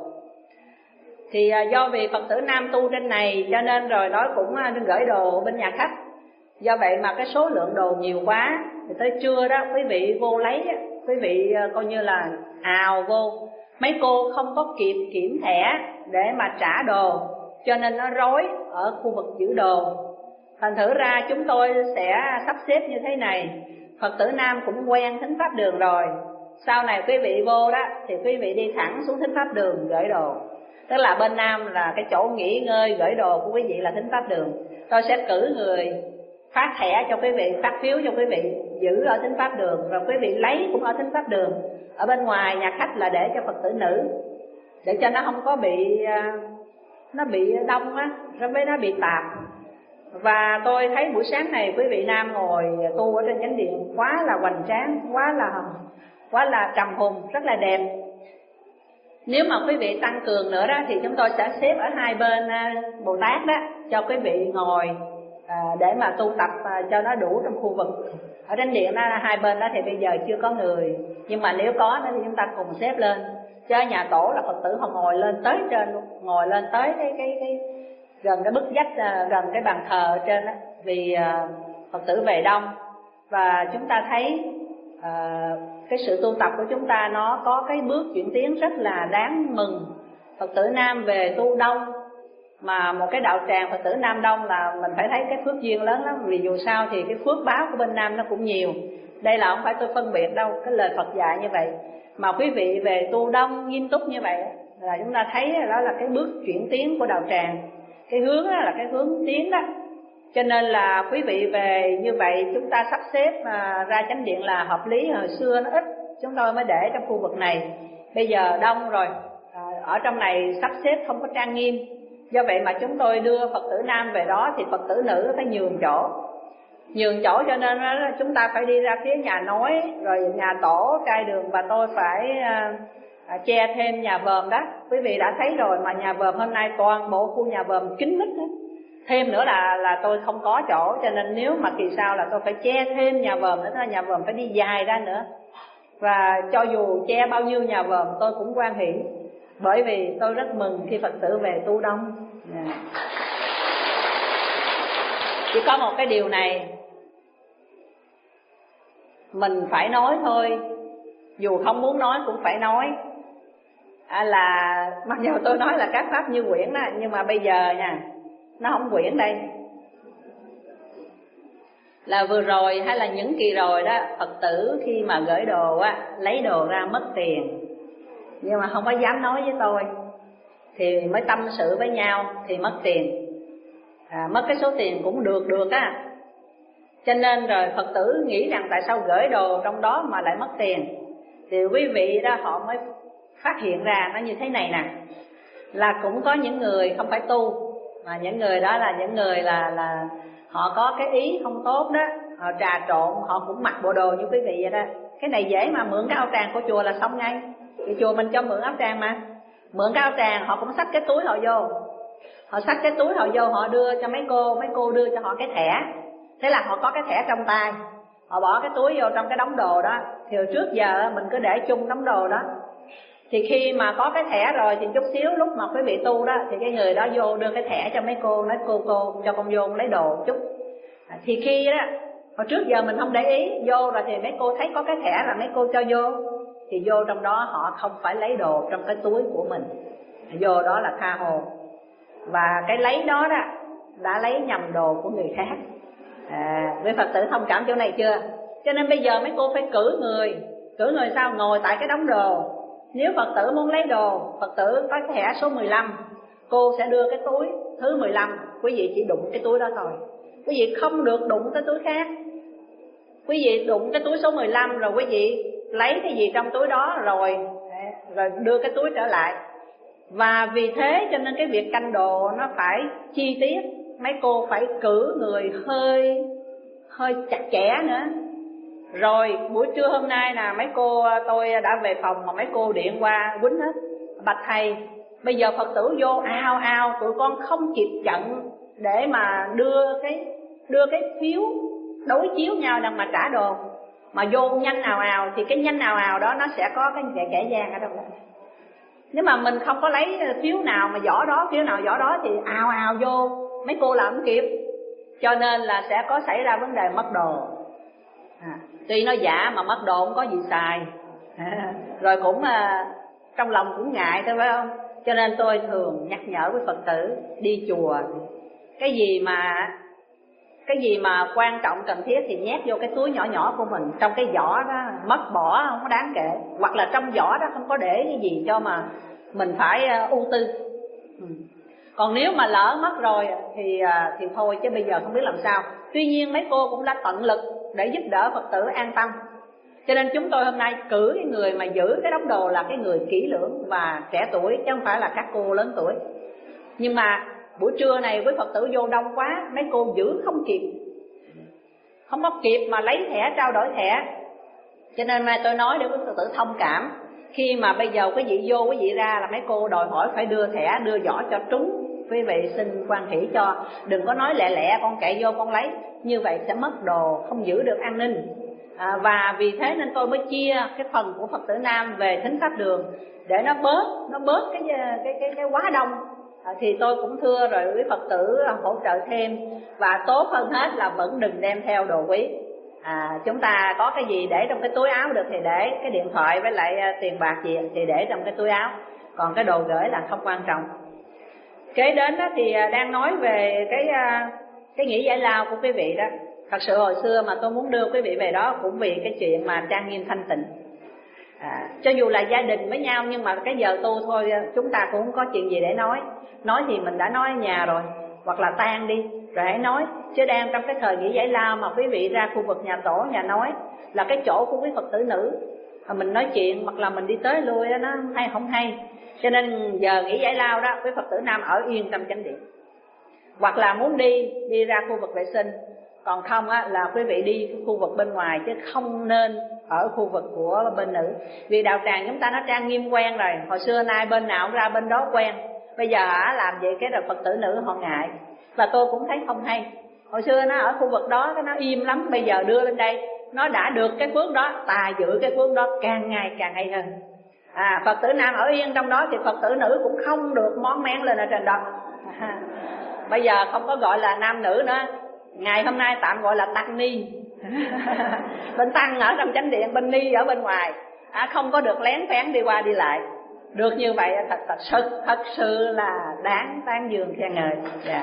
Thì à, do vì Phật tử nam tu trên này cho nên rồi nó cũng à, gửi đồ bên nhà khách. Do vậy mà cái số lượng đồ nhiều quá, thì tới trưa đó quý vị vô lấy, quý vị à, coi như là ào vô. Mấy cô không có kịp kiểm thẻ để mà trả đồ, cho nên nó rối ở khu vực giữ đồ. Thành thử ra chúng tôi sẽ sắp xếp như thế này. Phật tử nam cũng quen thính pháp đường rồi, sau này quý vị vô đó thì quý vị đi thẳng xuống thính pháp đường gửi đồ. Tức là bên nam là cái chỗ nghỉ ngơi gửi đồ của quý vị là thính pháp đường. Tôi sẽ cử người phát thẻ cho quý vị, phát phiếu cho quý vị giữ ở thính pháp đường, rồi quý vị lấy cũng ở thính pháp đường. Ở bên ngoài nhà khách là để cho Phật tử nữ, để cho nó không có bị nó bị đông á, rồi với nó bị tạp. Và tôi thấy buổi sáng này quý vị nam ngồi tu ở trên chánh điện quá là hoành tráng, quá là quá là trầm hùng, rất là đẹp. Nếu mà quý vị tăng cường nữa đó thì chúng tôi sẽ xếp ở hai bên Bồ Tát đó cho quý vị ngồi à, để mà tu tập à, cho nó đủ trong khu vực. Ở trên điện đó hai bên đó thì bây giờ chưa có người, nhưng mà nếu có đó thì chúng ta cùng xếp lên. Chứ nhà tổ là Phật tử họ ngồi lên tới trên luôn, ngồi lên tới cái cái cái gần cái bức vách, gần cái bàn thờ ở trên đó, vì uh, Phật tử về đông. Và chúng ta thấy uh, cái sự tu tập của chúng ta nó có cái bước chuyển tiến rất là đáng mừng. Phật tử nam về tu đông, mà một cái đạo tràng Phật tử nam đông là mình phải thấy cái phước duyên lớn lắm. Vì dù sao thì cái phước báo của bên nam nó cũng nhiều. Đây là không phải tôi phân biệt đâu, cái lời Phật dạy như vậy. Mà quý vị về tu đông nghiêm túc như vậy là chúng ta thấy đó là cái bước chuyển tiến của đạo tràng. Cái hướng đó là cái hướng tiến đó. Cho nên là quý vị về như vậy chúng ta sắp xếp mà ra chánh điện là hợp lý. Hồi xưa nó ít, chúng tôi mới để trong khu vực này. Bây giờ đông rồi, ở trong này sắp xếp không có trang nghiêm. Do vậy mà chúng tôi đưa Phật tử nam về đó thì Phật tử nữ phải nhường chỗ. Nhường chỗ cho nên là chúng ta phải đi ra phía nhà nối, rồi nhà tổ, cai đường, và tôi phải À, che thêm nhà vòm đó. Quý vị đã thấy rồi mà nhà vòm hôm nay toàn bộ khu nhà vòm kín mít hết. Thêm nữa là là tôi không có chỗ, cho nên nếu mà kỳ sau là tôi phải che thêm nhà vòm nữa, nhà vòm phải đi dài ra nữa. Và cho dù che bao nhiêu nhà vòm tôi cũng hoan hỷ, bởi vì tôi rất mừng khi Phật tử về tu đông. Yeah. Chỉ có một cái điều này mình phải nói thôi, dù không muốn nói cũng phải nói. À là mặc dù tôi nói là các pháp như quyển đó, nhưng mà bây giờ nha, nó không quyển đây. Là vừa rồi hay là những kỳ rồi đó, Phật tử khi mà gửi đồ á, lấy đồ ra mất tiền, nhưng mà không có dám nói với tôi, thì mới tâm sự với nhau thì mất tiền. À, mất cái số tiền cũng được được á. Cho nên rồi Phật tử nghĩ rằng tại sao gửi đồ trong đó mà lại mất tiền. Thì quý vị đó họ mới phát hiện ra nó như thế này nè, là cũng có những người không phải tu, mà những người đó là những người là là họ có cái ý không tốt đó, họ trà trộn, họ cũng mặc bộ đồ như quý vị vậy đó. Cái này dễ mà, mượn cái áo tràng của chùa là xong ngay. Thì chùa mình cho mượn áo tràng mà. Mượn cái áo tràng họ cũng xách cái túi họ vô, họ xách cái túi họ vô, họ đưa cho mấy cô, mấy cô đưa cho họ cái thẻ. Thế là họ có cái thẻ trong tay, họ bỏ cái túi vô trong cái đống đồ đó. Thì hồi trước giờ mình cứ để chung đống đồ đó. Thì khi mà có cái thẻ rồi thì chút xíu lúc mà quý vị tu đó, thì cái người đó vô đưa cái thẻ cho mấy cô, nói cô cô cho con vô lấy đồ chút. À, thì khi đó, hồi trước giờ mình không để ý, vô rồi thì mấy cô thấy có cái thẻ là mấy cô cho vô. Thì vô trong đó họ không phải lấy đồ trong cái túi của mình, vô đó là tha hồ. Và cái lấy đó đó đã lấy nhầm đồ của người khác. À, với Phật tử thông cảm chỗ này chưa? Cho nên bây giờ mấy cô phải cử người. Cử người sao? Ngồi tại cái đống đồ. Nếu Phật tử muốn lấy đồ, Phật tử có thẻ số mười lăm, cô sẽ đưa cái túi thứ mười lăm, quý vị chỉ đụng cái túi đó thôi. Quý vị không được đụng cái túi khác. Quý vị đụng cái túi số mười lăm rồi quý vị lấy cái gì trong túi đó rồi rồi đưa cái túi trở lại. Và vì thế cho nên cái việc canh đồ nó phải chi tiết. Mấy cô phải cử người hơi hơi chặt chẽ nữa. Rồi buổi trưa hôm nay là mấy cô, tôi đã về phòng mà mấy cô điện qua quýnh hết: bạch thầy, bây giờ Phật tử vô ao ao, tụi con không kịp trận để mà đưa cái đưa cái phiếu đối chiếu nhau đang mà trả đồ, mà vô nhanh ào ào thì cái nhanh ào ào đó nó sẽ có cái kẻ kẻ gian ở trong đó. Nếu mà mình không có lấy phiếu nào mà vỏ đó, phiếu nào vỏ đó thì ào ào vô, mấy cô làm không kịp. Cho nên là sẽ có xảy ra vấn đề mất đồ. À, tuy nó giả mà mất đồ không có gì xài. À, rồi cũng à, trong lòng cũng ngại thôi phải không? Cho nên tôi thường nhắc nhở với Phật tử đi chùa, cái gì mà cái gì mà quan trọng cần thiết thì nhét vô cái túi nhỏ nhỏ của mình. Trong cái vỏ đó mất bỏ không có đáng kể, hoặc là trong vỏ đó không có để cái gì cho mà mình phải uh, ưu tư. ừ. Còn nếu mà lỡ mất rồi thì uh, thì thôi, chứ bây giờ không biết làm sao. Tuy nhiên mấy cô cũng đã tận lực để giúp đỡ Phật tử an tâm. Cho nên chúng tôi hôm nay cử cái người mà giữ cái đống đồ là cái người kỹ lưỡng và trẻ tuổi, chứ không phải là các cô lớn tuổi. Nhưng mà buổi trưa này với Phật tử vô đông quá, mấy cô giữ không kịp, không có kịp mà lấy thẻ trao đổi thẻ. Cho nên mai tôi nói để quý Phật tử thông cảm. Khi mà bây giờ quý vị vô quý vị ra là mấy cô đòi hỏi phải đưa thẻ, đưa vỏ cho trúng. Quý vị xin quan hỷ cho, đừng có nói lẹ lẹ con chạy vô con lấy, như vậy sẽ mất đồ, không giữ được an ninh. à, Và vì thế nên tôi mới chia cái phần của Phật tử nam về thính pháp đường để nó bớt nó bớt cái cái cái, cái quá đông. À, thì tôi cũng thưa rồi quý Phật tử hỗ trợ thêm. Và tốt hơn hết là vẫn đừng đem theo đồ quý. à, Chúng ta có cái gì để trong cái túi áo được thì để, cái điện thoại với lại tiền bạc gì thì để trong cái túi áo, còn cái đồ gửi là không quan trọng. Kế đến đó thì đang nói về cái cái nghỉ giải lao của quý vị đó. Thật sự hồi xưa mà tôi muốn đưa quý vị về đó cũng vì cái chuyện mà trang nghiêm thanh tịnh. À, cho dù là gia đình với nhau nhưng mà cái giờ tu thôi, chúng ta cũng không có chuyện gì để nói. Nói thì mình đã nói ở nhà rồi, hoặc là tan đi rồi hãy nói. Chứ đang trong cái thời nghỉ giải lao mà quý vị ra khu vực nhà tổ, nhà nói là cái chỗ của quý Phật tử nữ, mà mình nói chuyện hoặc là mình đi tới lui đó, nó hay không hay. Cho nên giờ nghỉ giải lao đó, quý Phật tử nam ở yên trong chánh điện, hoặc là muốn đi đi ra khu vực vệ sinh. Còn không á, là quý vị đi khu vực bên ngoài, chứ không nên ở khu vực của bên nữ. Vì đạo tràng chúng ta nó trang nghiêm quen rồi, hồi xưa nay bên nào cũng ra bên đó quen. Bây giờ á, làm vậy cái rồi Phật tử nữ họ ngại. Và tôi cũng thấy không hay. Hồi xưa nó ở khu vực đó cái nó im lắm, bây giờ đưa lên đây nó đã được cái phước đó, ta giữ cái phước đó càng ngày càng hay hơn. À, Phật tử nam ở yên trong đó thì Phật tử nữ cũng không được món mén lên ở trên đó. À, bây giờ không có gọi là nam nữ nữa, ngày hôm nay tạm gọi là tăng ni. Bên tăng ở trong chánh điện, bên ni ở bên ngoài. À, không có được lén phén đi qua đi lại. Được như vậy thật thật sự thật sự là đáng tán dương khen ngợi. Yeah.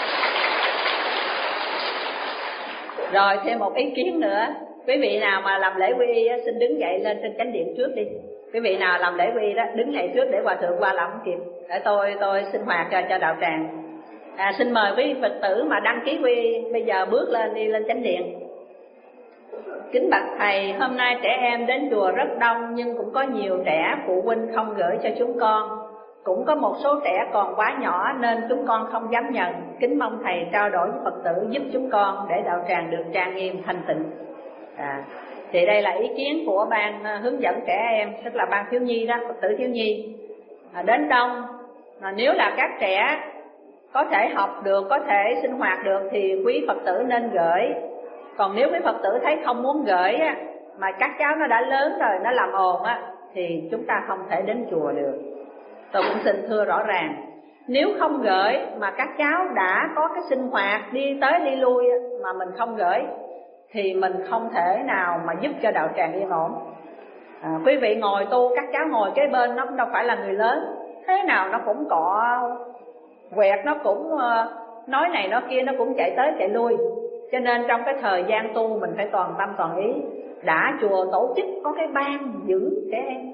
Rồi thêm một ý kiến nữa, quý vị nào mà làm lễ quy y xin đứng dậy lên trên chánh điện trước đi. Quý vị nào làm lễ quy y đó đứng dậy trước để hòa thượng qua làm không kịp, để tôi tôi sinh hoạt cho, cho đạo tràng. À, xin mời quý Phật tử mà đăng ký quy y bây giờ bước lên đi lên chánh điện. Kính bạch thầy, hôm nay trẻ em đến chùa rất đông nhưng cũng có nhiều trẻ phụ huynh không gửi cho chúng con. Cũng có một số trẻ còn quá nhỏ nên chúng con không dám nhận. Kính mong thầy trao đổi với Phật tử giúp chúng con để đạo tràng được trang nghiêm thanh tịnh. À, thì đây là ý kiến của ban hướng dẫn trẻ em, tức là ban thiếu nhi đó, Phật tử thiếu nhi. À, đến đông, à, nếu là các trẻ có thể học được, có thể sinh hoạt được thì quý Phật tử nên gửi. Còn nếu quý Phật tử thấy không muốn gửi á, mà các cháu nó đã lớn rồi, nó làm ồn á, thì chúng ta không thể đến chùa được. Tôi cũng xin thưa rõ ràng, nếu không gửi mà các cháu đã có cái sinh hoạt đi tới đi lui á, mà mình không gửi thì mình không thể nào mà giúp cho đạo tràng yên ổn. À, quý vị ngồi tu, các cháu ngồi kế bên nó cũng đâu phải là người lớn, thế nào nó cũng cọ quẹt, nó cũng nói này nói kia, nó cũng chạy tới chạy lui. Cho nên trong cái thời gian tu mình phải toàn tâm toàn ý. Đã chùa tổ chức có cái ban giữ trẻ em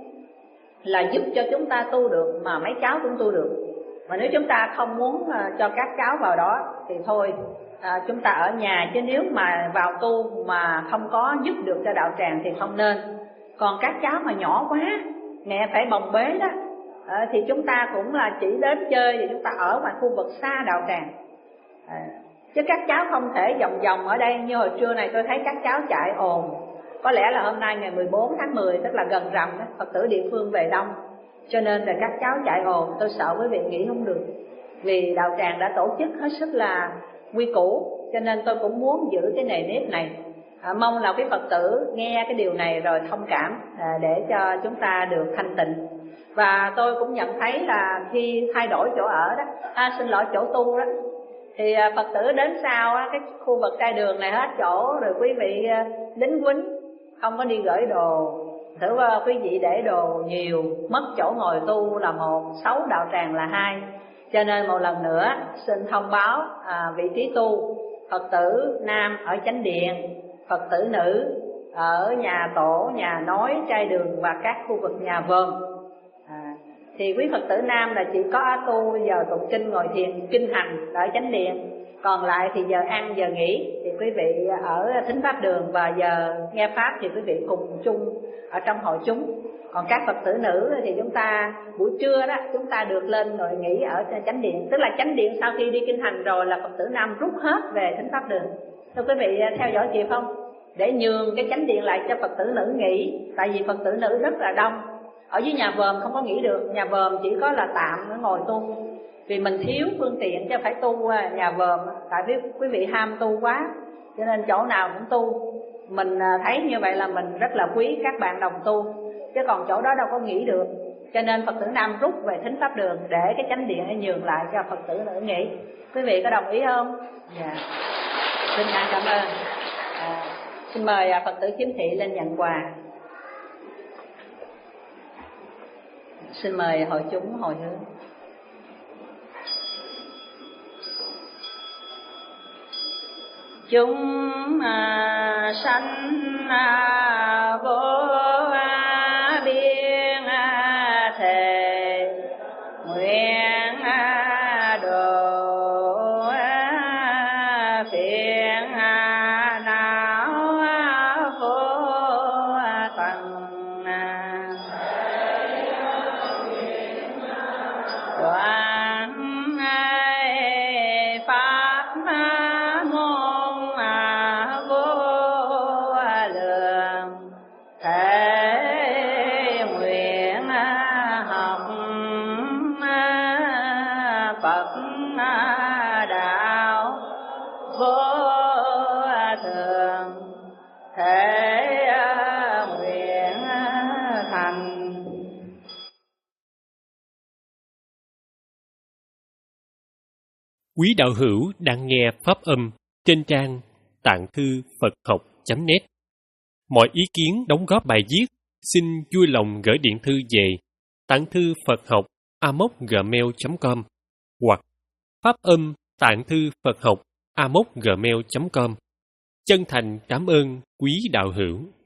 là giúp cho chúng ta tu được, mà mấy cháu cũng tu được. Mà nếu chúng ta không muốn cho các cháu vào đó thì thôi, à, chúng ta ở nhà. Chứ nếu mà vào tu mà không có giúp được cho đạo tràng thì không nên. Còn các cháu mà nhỏ quá, mẹ phải bồng bế đó, à, thì chúng ta cũng là chỉ đến chơi thì chúng ta ở ngoài khu vực xa đạo tràng. à, Chứ các cháu không thể vòng vòng ở đây. Như hồi trưa này tôi thấy các cháu chạy ồn. Có lẽ là hôm nay ngày mười bốn tháng mười, tức là gần rằm đó, Phật tử địa phương về đông, cho nên là các cháu chạy ồn. Tôi sợ quý vị nghĩ không được, vì đạo tràng đã tổ chức hết sức là quy củ, cho nên tôi cũng muốn giữ cái nề nếp này. à, Mong là quý Phật tử nghe cái điều này rồi thông cảm, à, để cho chúng ta được thanh tịnh. Và tôi cũng nhận thấy là khi thay đổi chỗ ở đó, à, xin lỗi chỗ tu đó, thì Phật tử đến sau á, cái khu vực trai đường này hết chỗ rồi, quý vị lính quýnh không có đi gửi đồ. Thử qua quý vị để đồ nhiều, mất chỗ ngồi tu là một, xấu đạo tràng là hai. Cho nên một lần nữa xin thông báo à, vị trí tu. Phật tử nam ở chánh điện, Phật tử nữ ở nhà tổ, nhà nói, trai đường và các khu vực nhà vườn. à, Thì quý Phật tử nam là chỉ có tu giờ tụng kinh, ngồi thiền, kinh hành ở chánh điện. Còn lại thì giờ ăn, giờ nghỉ thì quý vị ở thính pháp đường, và giờ nghe pháp thì quý vị cùng chung ở trong hội chúng. Còn các Phật tử nữ thì chúng ta buổi trưa đó chúng ta được lên ngồi nghỉ ở chánh điện. Tức là chánh điện sau khi đi kinh hành rồi là Phật tử nam rút hết về thính pháp đường. Thưa quý vị theo dõi kịp không? Để nhường cái chánh điện lại cho Phật tử nữ nghỉ. Tại vì Phật tử nữ rất là đông. Ở dưới nhà vòm không có nghỉ được, nhà vòm chỉ có là tạm ngồi tu. Vì mình thiếu phương tiện chứ phải tu nhà vòm. Tại vì quý vị ham tu quá, cho nên chỗ nào cũng tu. Mình thấy như vậy là mình rất là quý các bạn đồng tu, chứ còn chỗ đó đâu có nghỉ được. Cho nên Phật tử nam rút về thính pháp đường để cái chánh điện ấy nhường lại cho Phật tử nữ nghỉ. Quý vị có đồng ý không? Dạ. Xin cảm ơn. À, xin mời Phật tử Chiếm Thị lên nhận quà. Xin mời hội chúng hồi hướng. Chúng à, sanh à, vô à, biên à, thề nguyện à, độ à, phiền à, não à, vô à, tầng à, đoạn ai pháp à, môn à, vô lượng thể nguyện à, học à, Phật à, đạo vô thường thể à, nguyện à, thành. Quý đạo hữu đang nghe pháp âm trên trang tạng thư Phật học chấm net. Mọi ý kiến đóng góp bài viết xin vui lòng gửi điện thư về tạng thư Phật học a m o c gmail chấm com hoặc pháp âm tạng thư Phật học a m o c gmail chấm com. Chân thành cảm ơn quý đạo hữu.